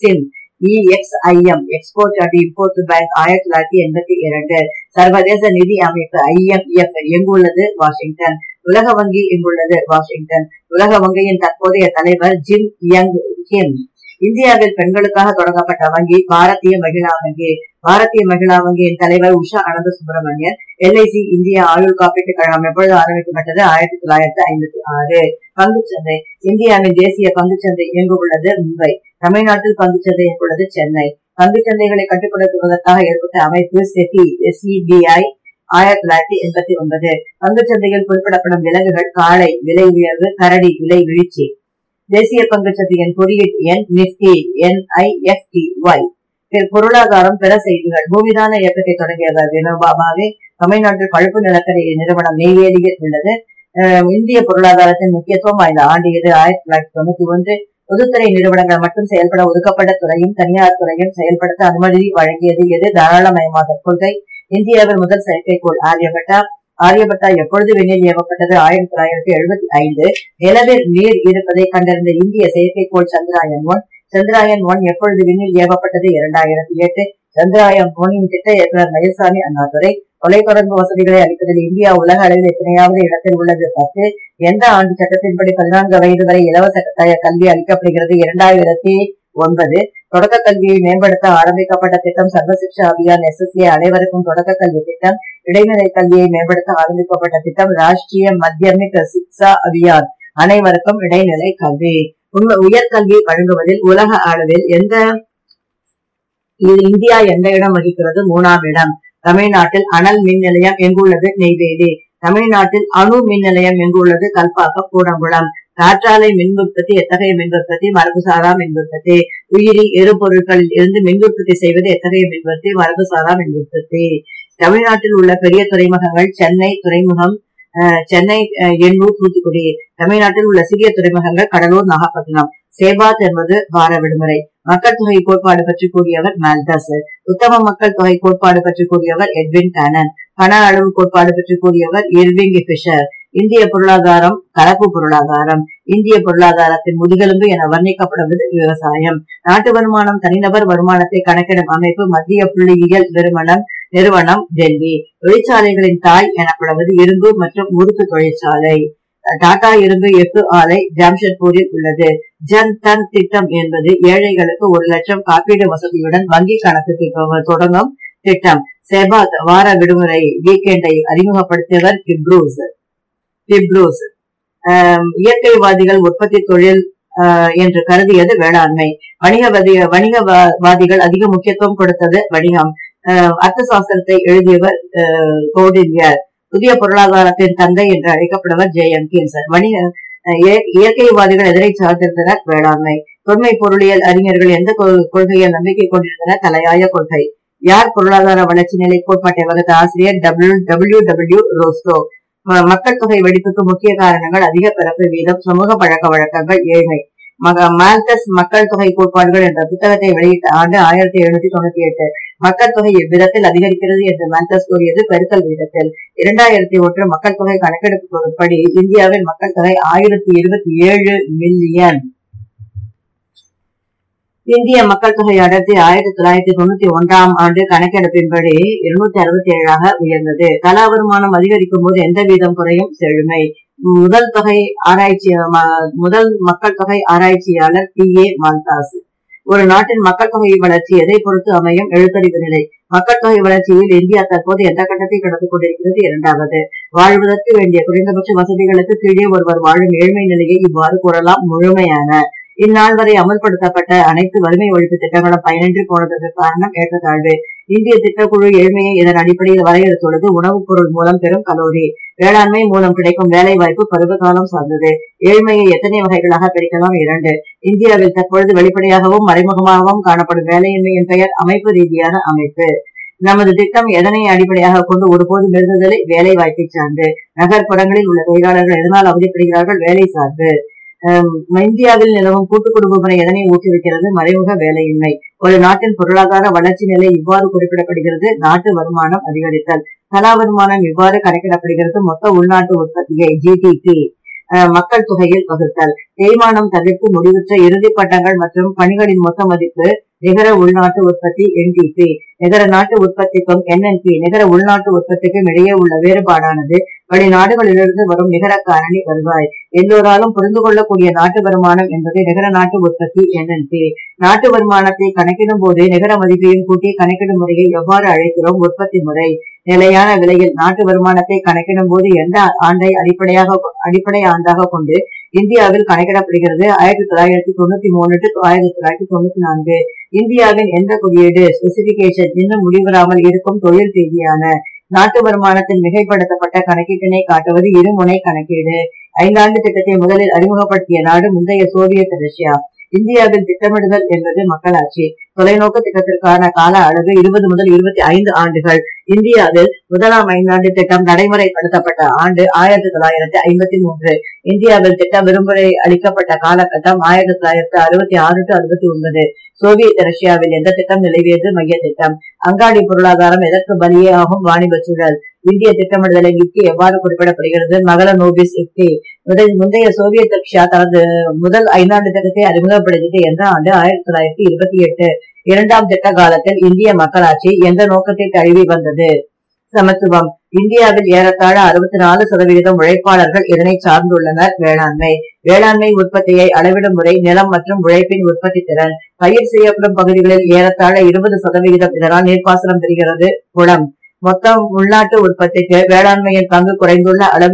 EXIM export and import bank 1982. சர்வதேச நிதி அமைப்பு IMF எங்குள்ளது? வாஷிங்டன். உலக வங்கி எங்குள்ளது? வாஷிங்டன். உலக வங்கியின் தற்போதைய தலைவர் ஜிம் யங் கிம். இந்தியாவில் பெண்களுக்காக தொடங்கப்பட்ட வங்கி பாரதிய மகிழா வங்கி. பாரதிய மகிழா வங்கியின் தலைவர் உஷா அனந்த சுப்பிரமணியன். LIC இந்திய ஆயுள் காப்பீட்டு கழகம் எப்பொழுது ஆரம்பிக்கப்பட்டது? 1956. பங்குச்சந்தை. இந்தியாவின் தேசிய பங்குச்சந்தை எங்கு உள்ளது? மும்பை. தமிழ்நாட்டில் பங்குச்சந்தை எங்குள்ளது? சென்னை. பங்குச்சந்தைகளை கட்டுப்படுத்துவதற்காக ஏற்பட்ட அமைப்பு SEBI 1989. பங்குச்சந்தையில் குறிப்பிடப்படும் விலங்குகள் காளை விலை உயர்வு, கரடி விலை வீழ்ச்சி. தேசிய பங்குச்சந்தையின் குறியீட்டு எண் நிப்டி NIFTY. பொருளாதாரம். பிற செய்திகள். பூமிதான இயக்கத்தை தொடங்கியவர் வினோபா பாவே. தமிழ்நாட்டில் பழுப்பு நிலக்கரி நிறுவனம் நெய்வேலியில் உள்ளது. இந்திய பொருளாதாரத்தின் முக்கியத்துவம் வாய்ந்த ஆண்டு இது? 1991. பொதுத்துறை நிறுவனங்கள் மட்டும் செயல்பட ஒதுக்கப்பட்ட துறையும் தனியார் துறையும் செயல்படுத்த அனுமதி வழங்கியது எது? தாராளமயமாக்கல் கொள்கை. இந்தியாவில் முதல் செயற்கைக்கோள் ஆரியபட்டா எப்பொழுது விண்ணில் ஏவப்பட்டது? 1975. நிலவில் நீர் இருப்பதை கண்டறிந்த இந்திய செயற்கைக்கோள் சந்திராயன் 1. சந்திராயன் 1 எப்பொழுது விண்ணில் ஏவப்பட்டது? 2008. சந்திராயன் 1 திட்ட இயக்குனர் மயில்சாமி அண்ணாதுரை. தொலைத்தொடர்பு வசதிகளை அளிப்பதில் இந்தியா உலக அளவில் எத்தனையாவது இடத்தில் உள்ளது? 10. எந்த ஆண்டு சட்டத்தின்படி 14 வயது வரை இலவச கல்வி அளிக்கப்படுகிறது? 2009. தொடக்க கல்வியை மேம்படுத்த ஆரம்பிக்கப்பட்ட திட்டம் சர்வசிக்ஷா அபியான் SSA. அனைவருக்கும் தொடக்க கல்வி திட்டம். இடைநிலை கல்வியை மேம்படுத்த ஆரம்பிக்கப்பட்ட திட்டம் ராஷ்டிரிய மத்தியமிக் சிக்ஷா அபியான். அனைவருக்கும் இடைநிலை கல்வி. உயர்கல்வி வழங்குவதில் உலக அளவில் இந்தியா எந்த இடம் வகிக்கிறது? 3ஆம் இடம். தமிழ்நாட்டில் அனல் மின் நிலையம் எங்குள்ளது? நெய்வேலி. தமிழ்நாட்டில் அணு மின் நிலையம் எங்குள்ளது? கல்பாக்கம், கூடங்குளம். காற்றாலை மின் உற்பத்தி எத்தகைய மின் உற்பத்தி? மரபுசாரா மின் உற்பத்தி. உயிரி எரிபொருட்களில் இருந்து மின் உற்பத்தி செய்வது எத்தகைய மின் உற்பத்தி? மரபுசாரா மின் உற்பத்தி. தமிழ்நாட்டில் உள்ள பெரிய துறைமுகங்கள் சென்னை துறைமுகம், சென்னை, எண்ணூர், தூத்துக்குடி. தமிழ்நாட்டில் உள்ள சிறிய துறைமுகங்கள் கடலூர், நாகப்பட்டினம். சேபாத் என்பது வார விடுமுறை. மக்கள் தொகை கோட்பாடு பற்றி கூறியவர் மால்தஸ். உத்தம மக்கள் தொகை கோட்பாடு பற்றி கூறியவர் எட்வின் கேனன். பண அளவு கோட்பாடு பற்றி கூறியவர் இர்விங் பிஷர். இந்திய பொருளாதாரம் கலப்பு பொருளாதாரம். இந்திய பொருளாதாரத்தின் முதுகெலும்பு என வர்ணிக்கப்படுவது விவசாயம். நாட்டு வருமானம் தனிநபர் வருமானத்தை கணக்கிடும் அமைப்பு மத்திய புள்ளியியல் நிறுவனம் டெல்லி. தொழிற்சாலைகளின் தாய் எனப்படுவது இரும்பு மற்றும் உருக்கு தொழிற்சாலை. டாடா இரும்பு எஃகு ஆலை ஜாம்ஷெட்பூரில் உள்ளது. ஜன் தன் திட்டம் என்பது ஏழைகளுக்கு 1 லட்சம் காப்பீடு வசதியுடன் வங்கி கணக்கு தொடங்கும் திட்டம். செபாத் வார விடுமுறை வீக்கெண்டை அறிமுகப்படுத்தியவர் கிப்ரூஸ். இயற்கைவாதிகள் உற்பத்தி தொழில் என்று கருதியது வேளாண்மை. வணிகவாதிகள் அதிக முக்கியத்துவம் கொடுத்தது வணிகம். அர்த்த சாஸ்திரத்தை எழுதியவர் கௌடில்யர். புதிய பொருளாதாரத்தின் தந்தை என்று அழைக்கப்படுவர் JM கீன்சன். இயற்கைவாதிகள் எதிரை சார்ந்திருந்தனர் வேளாண்மை. தொன்மை பொருளியல் அறிஞர்கள் எந்த கொள்கையை நம்பிக்கை கொண்டிருந்தனர்? தலையாய கொள்கை. யார் பொருளாதார வளர்ச்சி நிலை கோட்பாட்டை வகுத்த ஆசிரியர்? W ரோஸ்டோ. மக்கள் தொகை வெடிப்புக்கு முக்கிய காரணங்கள் அதிக பிறப்பு வீதம், சமூக பழக்க வழக்கங்கள், ஏழ்மை. மால்தஸ் மக்கள் தொகை கோட்பாடுகள் என்ற புத்தகத்தை வெளியிட்ட ஆண்டு 1798. மக்கள் தொகை எவ்விதத்தில் அதிகரிக்கிறது என்று மால்தஸ் கூறியது பெருக்கல் வீதத்தில். 2001 மக்கள் தொகை கணக்கெடுப்புப்படி இந்தியாவின் மக்கள் தொகை 1027 மில்லியன். இந்திய மக்கள் தொகை அடர்த்தி 1991 ஆண்டு கணக்கெடுப்பின்படி 267 உயர்ந்தது. தலா வருமானம் அதிகரிக்கும் போது எந்த வீதம் குறையும்? செழுமை. முதல் மக்கள் தொகை ஆராய்ச்சியாளர் TA மால்தாஸ். ஒரு நாட்டின் மக்கள் தொகை வளர்ச்சி எதை பொறுத்து அமையும்? எழுத்தறிவு நிலை. மக்கள் தொகை வளர்ச்சியில் இந்தியா தற்போது எந்த கட்டத்தை கடந்து கொண்டிருக்கிறது? 2வது. வாழ்வதற்கு வேண்டிய குறைந்தபட்ச வசதிகளுக்கு கீழே ஒருவர் வாழும் ஏழ்மை நிலையை இவ்வாறு கூறலாம்: முழுமையான. இந்நாள் வரை அமல்படுத்தப்பட்ட அனைத்து வறுமை ஒழிப்பு திட்டங்களும் பயனின்றி போனதற்கு காரணம் ஏற்றத்தாழ்வு. இந்திய திட்டக்குழு ஏழ்மையை இதன் அடிப்படையில் வரையறுத்துள்ளது. உணவுப் பொருள் மூலம் பெறும் கலோரி. வேளாண்மை மூலம் கிடைக்கும் வேலை வாய்ப்பு பருவகாலம் சார்ந்தது. ஏழ்மையை எத்தனை வகைகளாக பிரிக்கலாம்? 2. இந்தியாவில் தற்பொழுது வெளிப்படையாகவும் மறைமுகமாகவும் காணப்படும் வேலையின்மையின் பெயர் அமைப்பு ரீதியான அமைப்பு. நமது திட்டம் எதனை அடிப்படையாக கொண்டு ஒருபோதும் இருந்ததில்லை? வேலை வாய்ப்பை சார்ந்து. நகர்ப்புறங்களில் உள்ள தொழிலாளர்கள் எதனால் அவதிப்படுகிறார்கள்? வேலை சார்ந்து. இந்தியாவில் நிலவும் கூட்டு குடும்ப முறை எதனை ஊக்குவிக்கிறது? மறைமுக வேலையின்மை. ஒரு நாட்டின் பொருளாதார வளர்ச்சி நிலை இவ்வாறு குறிப்பிடப்படுகிறது: நாட்டு வருமானம் அதிகரித்தல். தலா வருமானம் இவ்வாறு கணக்கிடப்படுகிறது: மொத்த உள்நாட்டு உற்பத்தியை GDP மக்கள் தொகையில் வகுத்தல். தேய்மானம் தவிர்த்து முடிவுற்ற இறுதி பண்டங்கள் மற்றும் பணிகளின் மொத்த மதிப்பு நிகர உள்நாட்டு உற்பத்தி NTP. நிகர நாட்டு உற்பத்திக்கும் NNP நிகர உள்நாட்டு உற்பத்திக்கும் இடையே உள்ள வேறுபாடானது வெளிநாடுகளிலிருந்து வரும் நிகர காரணி வருவாய். எல்லோராலும் புரிந்து கொள்ளக்கூடிய நாட்டு வருமானம் என்பது நிகர நாட்டு உற்பத்தி NNP. நாட்டு வருமானத்தை கணக்கிடும் போது நிகர மதிப்பையும் கூட்டி கணக்கிடும் முறையை எவ்வாறு அழைக்கிறோம்? உற்பத்தி முறை. நிலையான விலையில் நாட்டு வருமானத்தை கணக்கிடும் போது எந்த ஆண்டை அடிப்படை ஆண்டாக கொண்டு இந்தியாவில் கணக்கிடப்படுகிறது? 1993 to 1994. இந்தியாவின் எந்த குறியீடு ஸ்பெசிபிகேஷன் இன்னும் முடிவராமல் இருக்கும் தொழில் ரீதியான நாட்டு வருமானத்தின் மிகைப்படுத்தப்பட்ட கணக்கீட்டினை காட்டுவது இருமுனை கணக்கீடு. 5 ஆண்டு திட்டத்தை முதலில் அறிமுகப்படுத்திய நாடு முந்தைய சோவியத் ரஷ்யா. இந்தியாவில் திட்டமிடுதல் என்பது மக்களாட்சி. தொலைநோக்கு திட்டத்திற்கான கால அளவு 20 முதல் 25 ஆண்டுகள். இந்தியாவில் முதலாம் 5 ஆண்டு திட்டம் நடைமுறைப்படுத்தப்பட்ட ஆண்டு 1953. இந்தியாவில் திட்ட விரும்புரை அளிக்கப்பட்ட காலகட்டம் 1966 to 69. சோவியத் ரஷ்யாவில் எந்த திட்டம் நிலவியது? மைய திட்டம். அங்காடி பொருளாதாரம் எதற்கு பலியாகும்? வாணிப சூழல். இந்திய திட்டமிடுதலின் யுக்தி எவ்வாறு குறிப்பிடப்படுகிறது? மகளநோபிஸ் யுக்தி. முந்தைய சோவியத் ரஷ்யா தனது முதல் 5 ஆண்டு திட்டத்தை அறிமுகப்படுத்தியது என்ற ஆண்டு 1928. 2ஆம் திட்ட காலத்தில் இந்திய மக்களாட்சி எந்த நோக்கத்தை தழுவி வந்தது? சமத்துவம். இந்தியாவில் ஏறத்தாழ 64% உழைப்பாளர்கள் இதனை சார்ந்துள்ளனர். வேளாண்மை. வேளாண்மை உற்பத்தியை அளவிடும் முறை நிலம் மற்றும் உழைப்பின் உற்பத்தி திறன். பயிர் செய்யப்படும் பகுதிகளில் ஏறத்தாழ 20%. இதனால் நீர்ப்பாசனம் பெறுகிறது. குளம். மொத்தம் உள்நாட்டு உற்பத்திக்கு வேளாண்மையின் பங்கு குறைந்துள்ள அளவு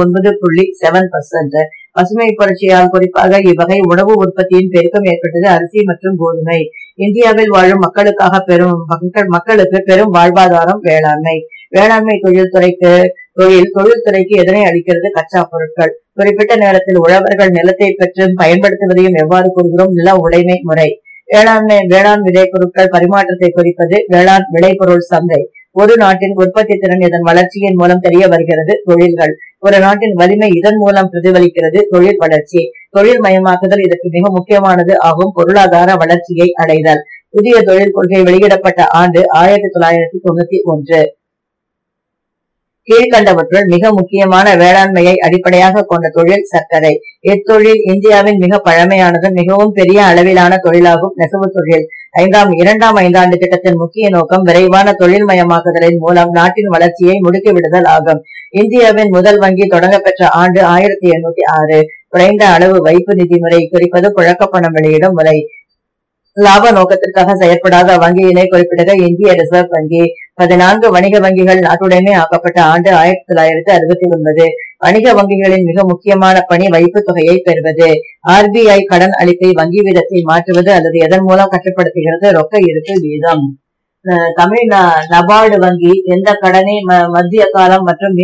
29.7%. பசுமை புரட்சியால் குறிப்பாக இவ்வகை உணவு உற்பத்தியின் பெருக்கம் ஏற்பட்டது. அரிசி மற்றும் கோதுமை. இந்தியாவில் வாழும் மக்களுக்கு பெரும் வாழ்வாதாரம் வேளாண்மை. வேளாண்மை தொழில்துறைக்கு எதனை அளிக்கிறது? கச்சா பொருட்கள். குறிப்பிட்ட நேரத்தில் உழவர்கள் நிலத்தை பெற்று பயன்படுத்துவதையும் எவ்வாறு கூறுகிறோம்? நில உடைமை முறை. வேளாண் விளை பொருட்கள் பரிமாற்றத்தை குறிப்பது வேளாண் விளைபொருள் சந்தை. ஒரு நாட்டின் உற்பத்தி திறன் இதன் வளர்ச்சியின் மூலம் தெரிய வருகிறது. தொழில்கள். ஒரு நாட்டின் வலிமை இதன் மூலம் பிரதிபலிக்கிறது. தொழில் வளர்ச்சி. தொழில் மயமாக்குதல் இதற்கு மிக முக்கியமானது ஆகும். பொருளாதார வளர்ச்சியை அடைதல். புதிய தொழில் கொள்கை வெளியிடப்பட்ட ஆண்டு 1991. கீழ்கண்டவற்றுள் மிக முக்கியமான வேளாண்மையை அடிப்படையாக கொண்ட தொழில் சர்க்கரை. இத்தொழில் இந்தியாவின் மிக பழமையானது மிகவும் பெரிய அளவிலான தொழிலாகும் நெசவு தொழில். இரண்டாம் ஐந்தாண்டு திட்டத்தின் முக்கிய நோக்கம் விரைவான தொழில்மயமாக்குதலின் மூலம் நாட்டின் வளர்ச்சியை முடுக்கிவிடுதல் ஆகும். இந்தியாவின் முதல் வங்கி தொடங்கப்பெற்ற ஆண்டு 1806. குறைந்த அளவு வைப்பு நிதி முறை குறிப்பது புழக்கப்பணம் வெளியிடும் முறை. லாப நோக்கத்திற்காக செயற்படாத வங்கியினை குறிப்பிடுக இந்திய ரிசர்வ் வங்கி. 14 வணிக வங்கிகள் நாட்டுடைமை ஆக்கப்பட்ட ஆண்டு 1969. வணிக வங்கிகளின் மிக முக்கியமான பணி வைப்பு தொகையை பெறுவது. RBI கடன் அளிப்பை வங்கி வீதத்தை மாற்றுவது அல்லது எதன் மூலம் கட்டுப்படுத்துகிறது? ரொக்க இருப்பு வீதம். தமிழ் நபார்டு வங்கி எந்த கடனை மத்திய காலம் மற்றும்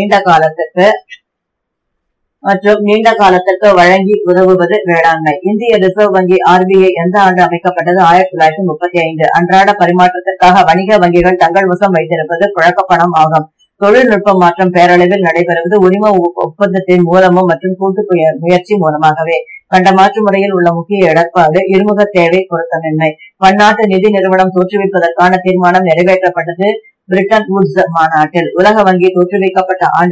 நீண்ட காலத்திற்கு வழங்கி உதவுவது வேளாண்மை. இந்திய ரிசர்வ் வங்கி RBI எந்த ஆண்டு அமைக்கப்பட்டது? 1935. அன்றாட பரிமாற்றத்திற்காக வணிக வங்கிகள் தங்கள் வசம் வைத்திருப்பது புழக்கப்பணம் ஆகும். தொழில்நுட்ப மாற்றம் பேரளவில் நடைபெறுவது உரிம ஒப்பந்தத்தின் மூலமும் மற்றும் கூட்டு முயற்சி மூலமாகவே. கண்ட மாற்று முறையில் உள்ள முக்கிய இடர்பாடு இருமுக தேவை பொருத்தமின்மை. பன்னாட்டு நிதி நிறுவனம் தோற்றுவிப்பதற்கான தீர்மானம் நிறைவேற்றப்பட்டது பிரிட்டன் வுட்ஸ் மாநாட்டில். உலக வங்கி தோற்றுவிக்கப்பட்ட ஆண்டு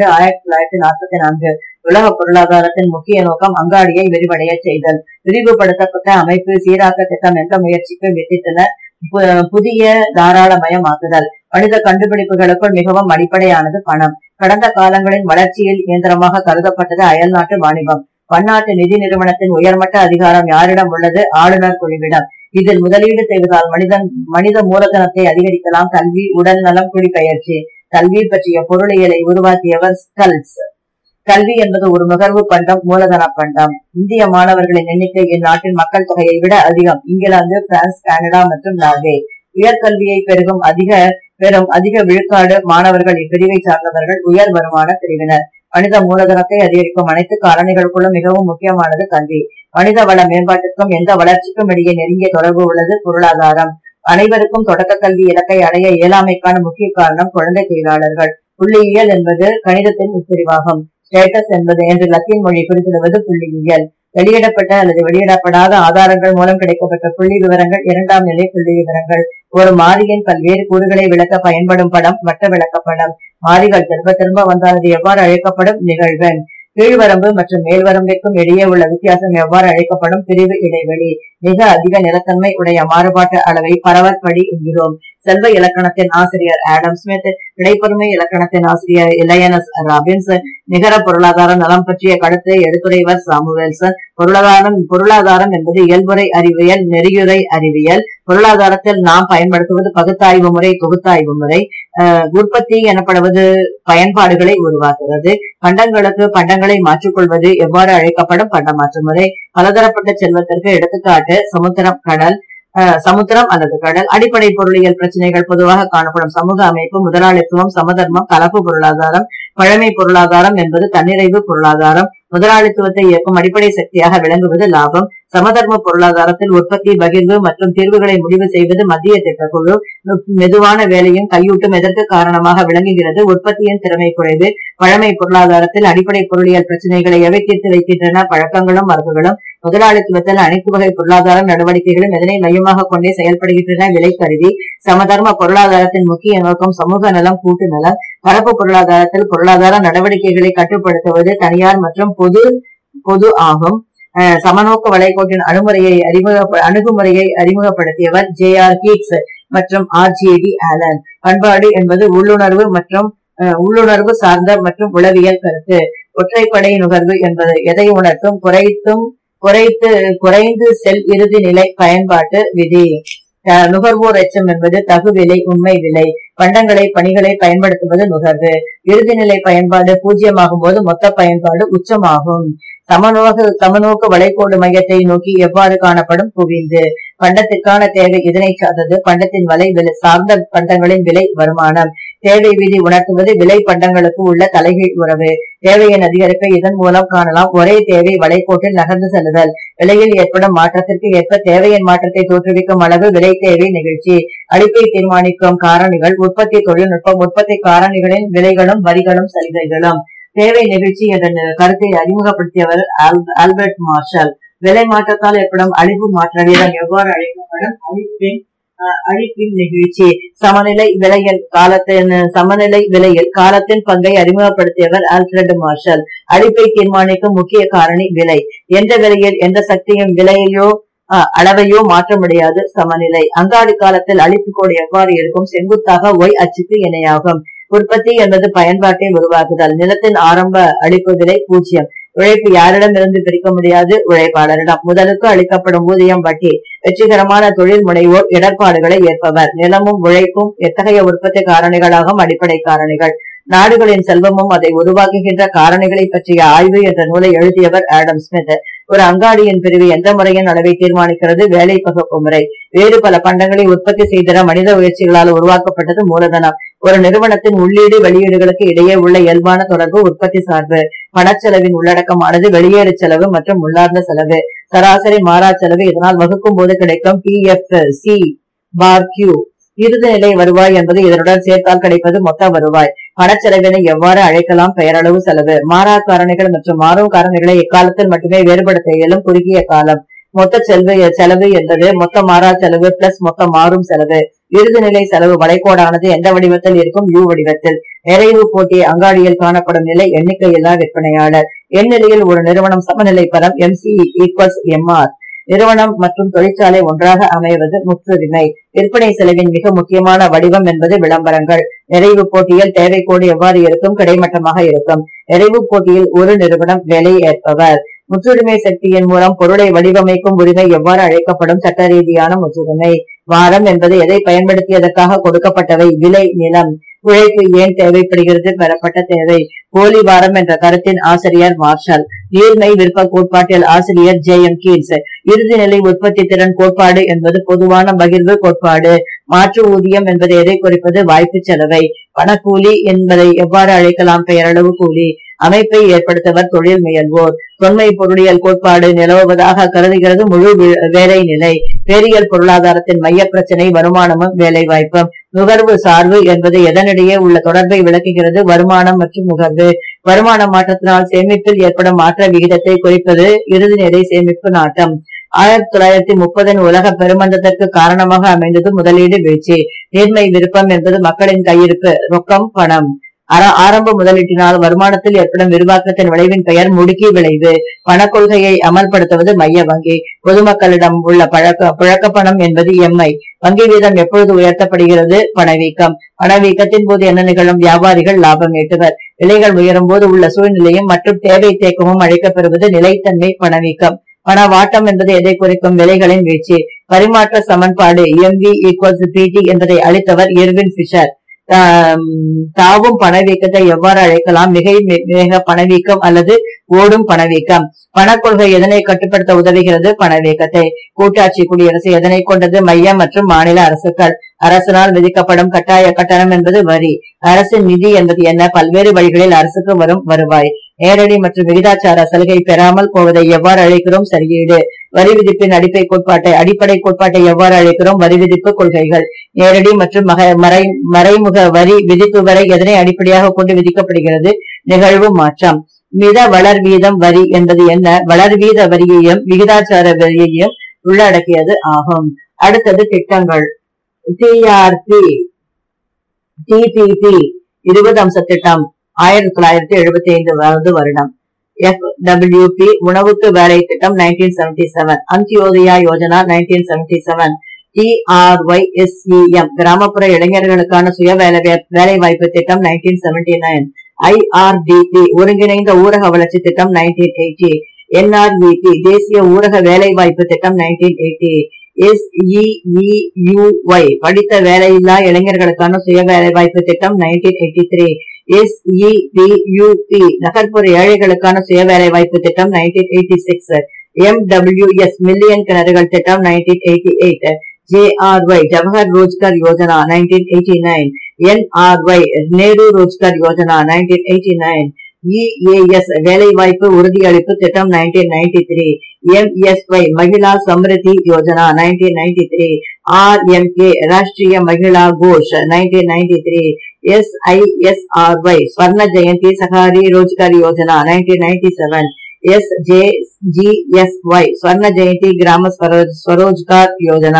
1944. உலக பொருளாதாரத்தின் முக்கிய நோக்கம் அங்காடியை விரிவடைய செய்தல். விரிவுபடுத்தப்பட்ட அமைப்பு சீராக்க திட்டம் என்ற முயற்சிக்கு வித்திட்டன புதிய தாராளமயமாக்குதல். மனித கண்டுபிடிப்புகளுக்குள் மிகவும் அடிப்படையானது பணம். கடந்த காலங்களின் வளர்ச்சியில் இயந்திரமாக கருதப்பட்டது அயல்நாட்டு வாணிபம். பன்னாட்டு நிதி நிறுவனத்தின் உயர்மட்ட அதிகாரம் யாரிடம் உள்ளது? ஆளுநர் குழுவிடம். இதில் முதலீடு செய்வதால் மனித மூலதனத்தை அதிகரிக்கலாம். கல்வி, உடல் நலம், குடிபெயர்ச்சி. கல்வி பற்றிய பொருளியலை உருவாக்கியவர் ஸ்கல்ஸ். கல்வி என்பது ஒரு நுகர்வு பண்டம், மூலதன பண்டம். இந்திய மாணவர்களின் எண்ணிக்கை இந்நாட்டின் மக்கள் தொகையை விட அதிகம். இங்கிலாந்து, பிரான்ஸ், கனடா மற்றும் நார்வே. உயர்கல்வியை பெறும் அதிக விழுக்காடு மாணவர்கள் இப்பிரிவை சார்ந்தவர்கள் உயர் வருமான பிரிவினர். மனித மூலதனத்தை அதிகரிக்கும் அனைத்து காரணிகளுக்குள்ளும் மிகவும் முக்கியமானது கல்வி. மனித வள மேம்பாட்டிற்கும் எந்த வளர்ச்சிக்கும் இடையே நெருங்கிய தொடர்பு உள்ளது? பொருளாதாரம். அனைவருக்கும் தொடக்க கல்வி இலக்கை அடைய இயலாமைக்கான முக்கிய காரணம் குழந்தை தொழிலாளர்கள். புள்ளியியல் என்பது கணிதத்தின் உட்பிரிவாகும். ஸ்டேட்டஸ் என்பது என்று லத்தீன் மொழி குறிப்பிடுவது புள்ளியியல். வெளியிடப்பட்ட அல்லது வெளியிடப்படாத ஆதாரங்கள் மூலம் கிடைக்கப்பட்ட புள்ளி விவரங்கள் இரண்டாம் நிலை புள்ளி விவரங்கள். ஒரு மாறியின் பல்வேறு கூறுகளை விளக்க பயன்படும் படம் வட்ட விளக்கப்படம். மாறிகள் திரும்ப திரும்ப வந்தால் அது எவ்வாறு அழைக்கப்படும்? நிகழ்வெண். கீழ்வரம்பு மற்றும் மேல்வரம்பிற்கும் இடையே உள்ள வித்தியாசம் எவ்வாறு அழைக்கப்படும்? பிரிவு இடைவெளி. மிக அதிக நிலத்தன்மை உடைய மாறுபாட்டு அளவை பரவற்படி என்கிறோம். செல்வ இலக்கணத்தின் ஆசிரியர் ஆடம் ஸ்மித். இடைப்பொருமை இலக்கணத்தின் ஆசிரியர் இலையனஸ் ராபின்ஸ். நிகர பொருளாதார நலம் பற்றிய கருத்தை எடுத்துரைவர் சாமுவேல்சன். பொருளாதாரம் என்பது இயல்புறை அறிவியல், நெறியுறை அறிவியல். பொருளாதாரத்தில் நாம் பயன்படுத்துவது பகுத்தாய்வு முறை, தொகுத்தாய்வு முறை. உற்பத்தி எனப்படுவது பயன்பாடுகளை உருவாக்குவது. பண்டங்களை மாற்றிக்கொள்வது எவ்வாறு அழைக்கப்படும்? பண்டமாற்று முறை. பலதரப்பட்ட செல்வத்திற்கு எடுத்துக்காட்டு சமுத்திரம் அல்லது கடல். அடிப்படை பொருளியல் பிரச்சனைகள் பொதுவாக காணப்படும் சமூக அமைப்பு, முதலாளித்துவம், சமதர்மம், கலப்பு பொருளாதாரம். பழமை பொருளாதாரம் என்பது தன்னிறைவு பொருளாதாரம். முதலாளித்துவத்தை இயக்கும் அடிப்படை சக்தியாக விளங்குவது லாபம். சமதர்ம பொருளாதாரத்தில் உற்பத்தி, பகிர்வு மற்றும் தீர்வுகளை முடிவு செய்வது மத்திய திட்டக்குழு. மெதுவான வேலையும் கையூட்டும் எதற்கு காரணமாக விளங்குகிறது? உற்பத்தியின் திறமை குறைவு. பழமை பொருளாதாரத்தில் அடிப்படை பொருளியல் பிரச்சனைகளை எவை தீர்த்து வைக்கின்றன? பழக்கங்களும் மரபுகளும். முதலாளித்துவத்தில் அனைத்து வகை பொருளாதார நடவடிக்கைகளும் எதனை மையமாக கொண்டே செயல்படுகின்றன? விலை கருதி. சமதர்ம பொருளாதாரத்தின் முக்கிய நோக்கம் சமூக நலம், கூட்டு நலம். கலப்பு பொருளாதாரத்தில் பொருளாதார நடவடிக்கைகளை கட்டுப்படுத்துவது தனியார் மற்றும் பொது ஆகும். சமநோக்கு வளைகோட்டின் அணுகுமுறையை அறிமுகப்படுத்தியவர் JR ஹீக்ஸ் மற்றும் RJD ஆலன். பண்பாடு என்பது உள்ளுணர்வு சார்ந்த மற்றும் உளவியல் கருத்து. ஒற்றைப்படை நுகர்வு என்பது எதை உணர்த்தும்? குறைந்து செல் இறுதி நிலை பயன்பாட்டு விதி. நுகர்வோர் எச்சம் என்பது தகு விலை, உண்மை விலை. பணிகளை பயன்படுத்துவது நுகர்வு. இறுதிநிலை பயன்பாடு 0 போது மொத்த பயன்பாடு உச்சமாகும். சமநோக்கு வளைகோடு மையத்தை நோக்கி எவ்வாறு காணப்படும்? குவிந்து. பண்டத்திற்கான தேவை இதனை சார்ந்தது. பண்டத்தின் விலை சார்ந்த பண்டங்களின் விலை வருமானம். தேவை விதி உணர்த்துவது விலை பண்டங்களுக்கு உள்ள தலைகீழ் உறவு. தேவையின் அதிகரிப்பை இதன் மூலம் காணலாம். ஒரே தேவை வளைகோட்டில் நகர்ந்து செல்லுதல். விலையில் ஏற்படும் மாற்றத்திற்கு ஏற்ப தேவையின் மாற்றத்தை தோற்றுவிக்கும் அளவு விலை தேவை நிகழ்ச்சி. அளிப்பை தீர்மானிக்கும் காரணிகள். உற்பத்தி தொழில்நுட்பம். உற்பத்தி காரணிகளின் விலைகளும் வரிகளும் சலுகைகளும். தேவை நிகழ்ச்சி என்ற கருத்தை அறிமுகப்படுத்தியவர் ஆல்பர்ட் மார்ஷல். விலை மாற்றத்தால் ஏற்படும் அழிவு மாற்ற வீதம் எவ்வாறு அழைக்கப்படும்? அழிப்பின் அழிப்பின் நெகிழ்ச்சி. சமநிலை விலையில் காலத்தின் பங்கை அறிமுகப்படுத்தியவர் ஆல்ஃபிரட் மார்ஷல். அழிப்பை தீர்மானிக்கும் முக்கிய காரணி விலை. எந்த விலையில் எந்த சக்தியும் விலையையோ அளவையோ மாற்ற முடியாது. சமநிலை. அங்காடி காலத்தில் அழிப்பு கோடு எவ்வாறு இருக்கும்? செங்குத்தாக Y அச்சுக்கு இணையாகும். உற்பத்தி என்பது பயன்பாட்டை உருவாக்குதல். நிலத்தின் ஆரம்ப அளிப்பு விலை 0. உழைப்பு யாரிடமிருந்து பிரிக்க முடியாது? உழைப்பாளரிடம். முதலுக்கு அளிக்கப்படும் ஊதியம் வட்டி. வெற்றிகரமான தொழில் முனைவோர் இடர்பாடுகளை ஏற்பவர். நிலமும் உழைப்பும் எத்தகைய உற்பத்தி காரணிகளாகும்? அடிப்படை காரணிகள். நாடுகளின் செல்வமும் அதை உருவாக்குகின்ற காரணிகளை பற்றிய ஆய்வு என்ற நூலை எழுதியவர் ஆடம் ஸ்மித். ஒரு அங்காடியின் பிரிவு எந்த முறையின் அளவை தீர்மானிக்கிறது? வேலை பகுப்பு முறை. வேறு பல பண்டங்களை உற்பத்தி செய்திட மனித முயற்சிகளால் உருவாக்கப்பட்டது மூலதனம். ஒரு நிறுவனத்தின் உள்ளீடு வெளியீடுகளுக்கு இடையே உள்ள இயல்பான தொடர்பு உற்பத்தி சார்பு. பணச்செலவின் உள்ளடக்கமானது வெளியேறு செலவு மற்றும் உள்ளார்ந்த செலவு. சராசரி மாறா செலவு இதனால் வகுக்கும் போது கிடைக்கும் PFC/Q. இறுதி நிலை வருவாய் என்பது இதனுடன் சேர்த்தால் கிடைப்பது மொத்த வருவாய். பணச்செலவினை எவ்வாறு அழைக்கலாம்? பெயரளவு செலவு. மாறா காரணிகள் மற்றும் மாறும் காரணிகளை இக்காலத்தில் மட்டுமே வேறுபடுத்த இயலும் குறுகிய காலம். மொத்த செலவு என்பது மொத்த மாறா செலவு பிளஸ் மொத்த மாறும் செலவு. இறுதி நிலை செலவு வளைகோடானது எந்த வடிவத்தில் இருக்கும்? U வடிவத்தில். நிறைவு போட்டி அங்காடியில் காணப்படும் நிலை எண்ணிக்கையில்லா விற்பனையாளர். எந்நிலையில் ஒரு நிறுவனம் சமநிலை பதம் MC=MR. நிறுவனம் மற்றும் தொழிற்சாலை ஒன்றாக அமைவது முற்றுரிமை. விற்பனை செலவின் மிக முக்கியமான வடிவம் என்பது விளம்பரங்கள். நிறைவு போட்டியில் தேவை கோடு எவ்வாறு இருக்கும்? கிடைமட்டமாக இருக்கும். நிறைவு போட்டியில் ஒரு நிறுவனம் விலை ஏற்பவர். முற்றுரிமை சக்தியின் மூலம் பொருளை வடிவமைக்கும் உரிமை எவ்வாறு அழைக்கப்படும்? சட்ட ரீதியான முற்றுரிமை. வாரம் என்பது எதை பயன்படுத்தியதற்காக கொடுக்கப்பட்டவை? விலை, நிலம். உழைப்பு ஏன் தேவைப்படுகிறது? பெறப்பட்ட தேவை. போலி வாரம் என்ற கருத்தின் ஆசிரியர் மார்ஷல். நீர்மை விருப்ப கோட்பாட்டில் ஆசிரியர் JM கீன்ஸ். இறுதி நிலை உற்பத்தி திறன் கோட்பாடு என்பது பொதுவான பகிர்வு கோட்பாடு. மாற்று ஊதியம் என்பது எதை குறிப்பது? வாய்ப்பு செலவை. பணக்கூலி என்பதை எவ்வாறு அழைக்கலாம்? பெயரளவு கூலி. அமைப்பை ஏற்படுத்தவர் தொழில் முயல்வோர். தொன்மை பொருளியல் கோட்பாடு நிலவுவதாக கருதுகிறது முழு வேலை நிலை. வேதியியல் பொருளாதாரத்தின் மைய பிரச்சனை வருமானமும் வேலை வாய்ப்பும். நுகர்வு சார்பு என்பது எதனிடையே உள்ள தொடர்பை விளக்குகிறது? வருமானம் மற்றும் நுகர்வு. வருமான மாற்றத்தினால் சேமிப்பில் ஏற்படும் மாற்ற விகிதத்தை குறிப்பது இறுதி நிலை சேமிப்பு நாட்டம். 1930 உலக பெருமந்தத்திற்கு காரணமாக அமைந்தது முதலீடு வீழ்ச்சி. நீர்மை விருப்பம் என்பது மக்களின் கையிருப்பு, ரொக்கம், பணம். ஆரம்ப முதலீட்டினால் வருமானத்தில் ஏற்படும் விரிவாக்கத்தின் விளைவின் பெயர் முடுக்கி விளைவு. பணக்கொள்கையை அமல்படுத்துவது மைய வங்கி. பொதுமக்களிடம் உள்ள புழக்க பணம் என்பது MI. வங்கி வீதம் எப்பொழுது உயர்த்தப்படுகிறது? பணவீக்கம். பணவீக்கத்தின் போது என்ன நிகழும்? வியாபாரிகள் லாபம் ஈட்டுவர். விலைகள் உயரும் போது உள்ள சூழ்நிலையும் மற்றும் தேவை தேக்கமும் அழைக்கப்படுவது நிலைத்தன்மை பணவீக்கம். பணவாட்டம் என்பது எதை குறிக்கும்? விலைகளின் வீழ்ச்சி. பரிமாற்ற சமன்பாடு MV=PT என்பதை அளித்தவர் இர்வின் பிஷர். தாவும் பணவீக்கத்தை எவ்வாறு அழைக்கலாம்? மிக பணவீக்கம் அல்லது ஓடும் பணவீக்கம். பணக்கொள்கை எதனை கட்டுப்படுத்த உதவுகிறது? பணவீக்கத்தை. கூட்டாட்சி குடியரசு எதனை கொண்டது? மைய மற்றும் மாநில அரசுகள். அரசினால் விதிக்கப்படும் கட்டாய கட்டணம் என்பது வரி. அரசின் நிதி என்பது என்ன? பல்வேறு வழிகளில் அரசுக்கு வரும் வருவாய். நேரடி மற்றும் விகிதாச்சார சலுகை பெறாமல் போவதை எவ்வாறு அழைக்கிறோம்? சரியீடு. வரி விதிப்பின் அடிப்படை கோட்பாட்டை எவ்வாறு அழைக்கிறோம்? வரி விதிப்பு கொள்கைகள். நேரடி மற்றும் மறைமுக வரி விதிப்பு வரை எதனை அடிப்படையாக கொண்டு விதிக்கப்படுகிறது? நிகழ்வு மாற்றம். மித வளர் வீதம் வரி என்பது என்ன? வளர்வீத வரியையும் விகிதாச்சார வரியையும் உள்ளடக்கியது ஆகும். அடுத்தது திட்டங்கள். TRP TPP 20 அம்ச திட்டம் 1975 வருடம். FWP உணவுக்கு வேலை திட்டம் 1977. அந்தியோதயா யோஜனா 1977. TRYSEM கிராமப்புற இளைஞர்களுக்கான சுய வேலை வாய்ப்பு திட்டம் 1979. IRDP ஒருங்கிணைந்த ஊரக வளர்ச்சி திட்டம் 1980. NREP தேசிய ஊரக வேலை வாய்ப்பு திட்டம் 1980. SEEUY படித்த வேலையில்லா இளைஞர்களுக்கான சுய வேலை வாய்ப்பு திட்டம் 1983. SEPUP நகர்ப்புற ஏழைகளுக்கான சுய வேலை வாய்ப்பு திட்டம் 1986. MWS மில்லியன் கிணறுகள் திட்டம் 1988. JRY Jawahar Rozgar Yojana 1989. NRY Nehru Rozgar Yojana 1989. EAS வேலை வாய்ப்பு உறுதியளிப்பு திட்டம் 1993. MSY Mahila Samriddhi Yojana 1993. RMK Rashtriya Mahila Ghosh 1993. SISRY ஸ்வர்ண ஜெயந்தி சகாரி ரோஜ்கர் யோஜனா 1997. SJGSY ஸ்வர்ண ஜெயந்தி கிராம ஸ்வரோஜ்கார் Yojana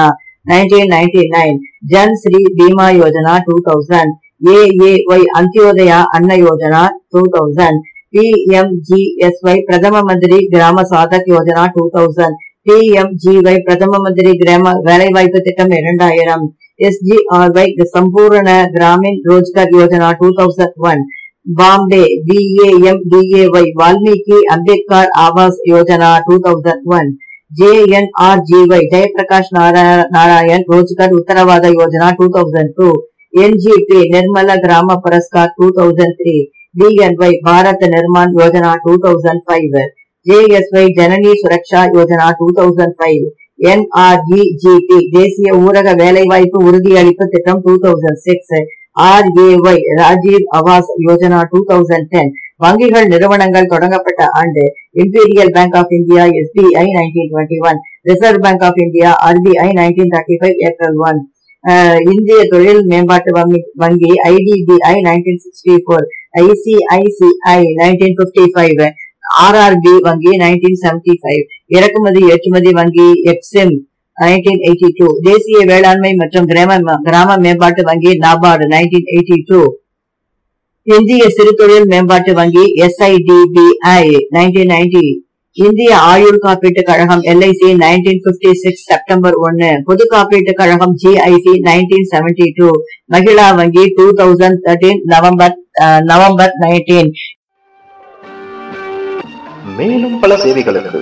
1999, Jan Shri Bima Yojana 2000, AAY Antyodaya Anna Yojana 2000, PMGSY Pradhama Mantri Grama Sadak Yojana 2000, PMGY Pradhama Mantri Grama Velaivaippu Thittam 2000, SGRY Sampurna Gramin Rozgar Yojana 2001, Bombay BAMDAY Valmiki Ambedkar Awas Yojana 2001, JNRGY Jayaprakash Narayan Rozgar Uttaravada Yojana 2002, NGP Nirmala Grama Puraskar 2003, DNY Bharat Nirman Yojana 2005, JSY Janani Suraksha Yojana 2005, NREGT தேசிய ஊரக வேலைவாய்ப்பு உறுதியளிப்பு திட்டம் 2006, RAY Rajiv Awas Yojana 2010. வங்கிகள் நிறுவனங்கள் தொடங்கப்பட்ட ஆண்டு imperial bank of India SBI 1921, reserve bank of India RBI 1935 April 1, இந்திய தொழில் மேம்பாட்டு வங்கி IDBI 1964, ICICI 1955, RRB வங்கி 1975, இறக்குமதி ஏற்றுமதி வங்கி எக்ஸிம் 1982, தேசிய வேளாண்மை மற்றும் கிராம மேம்பாட்டு வங்கி NABARD 1982, இந்திய சிறு தொழில் மேம்பாட்டு வங்கி SIDBI 1990, இந்திய ஆயுள் காப்பீட்டு கழகம் LIC 1956 செப்டம்பர் 1, பொது காப்பீட்டு கழகம் GIC 1972, மகிழா வங்கி 2013 நவம்பர் 19. மேலும் பல சேவைகளுக்கு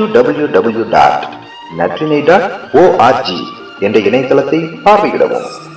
www.natrine.org என்ற இணையதளத்தை பார்வையிடவும்.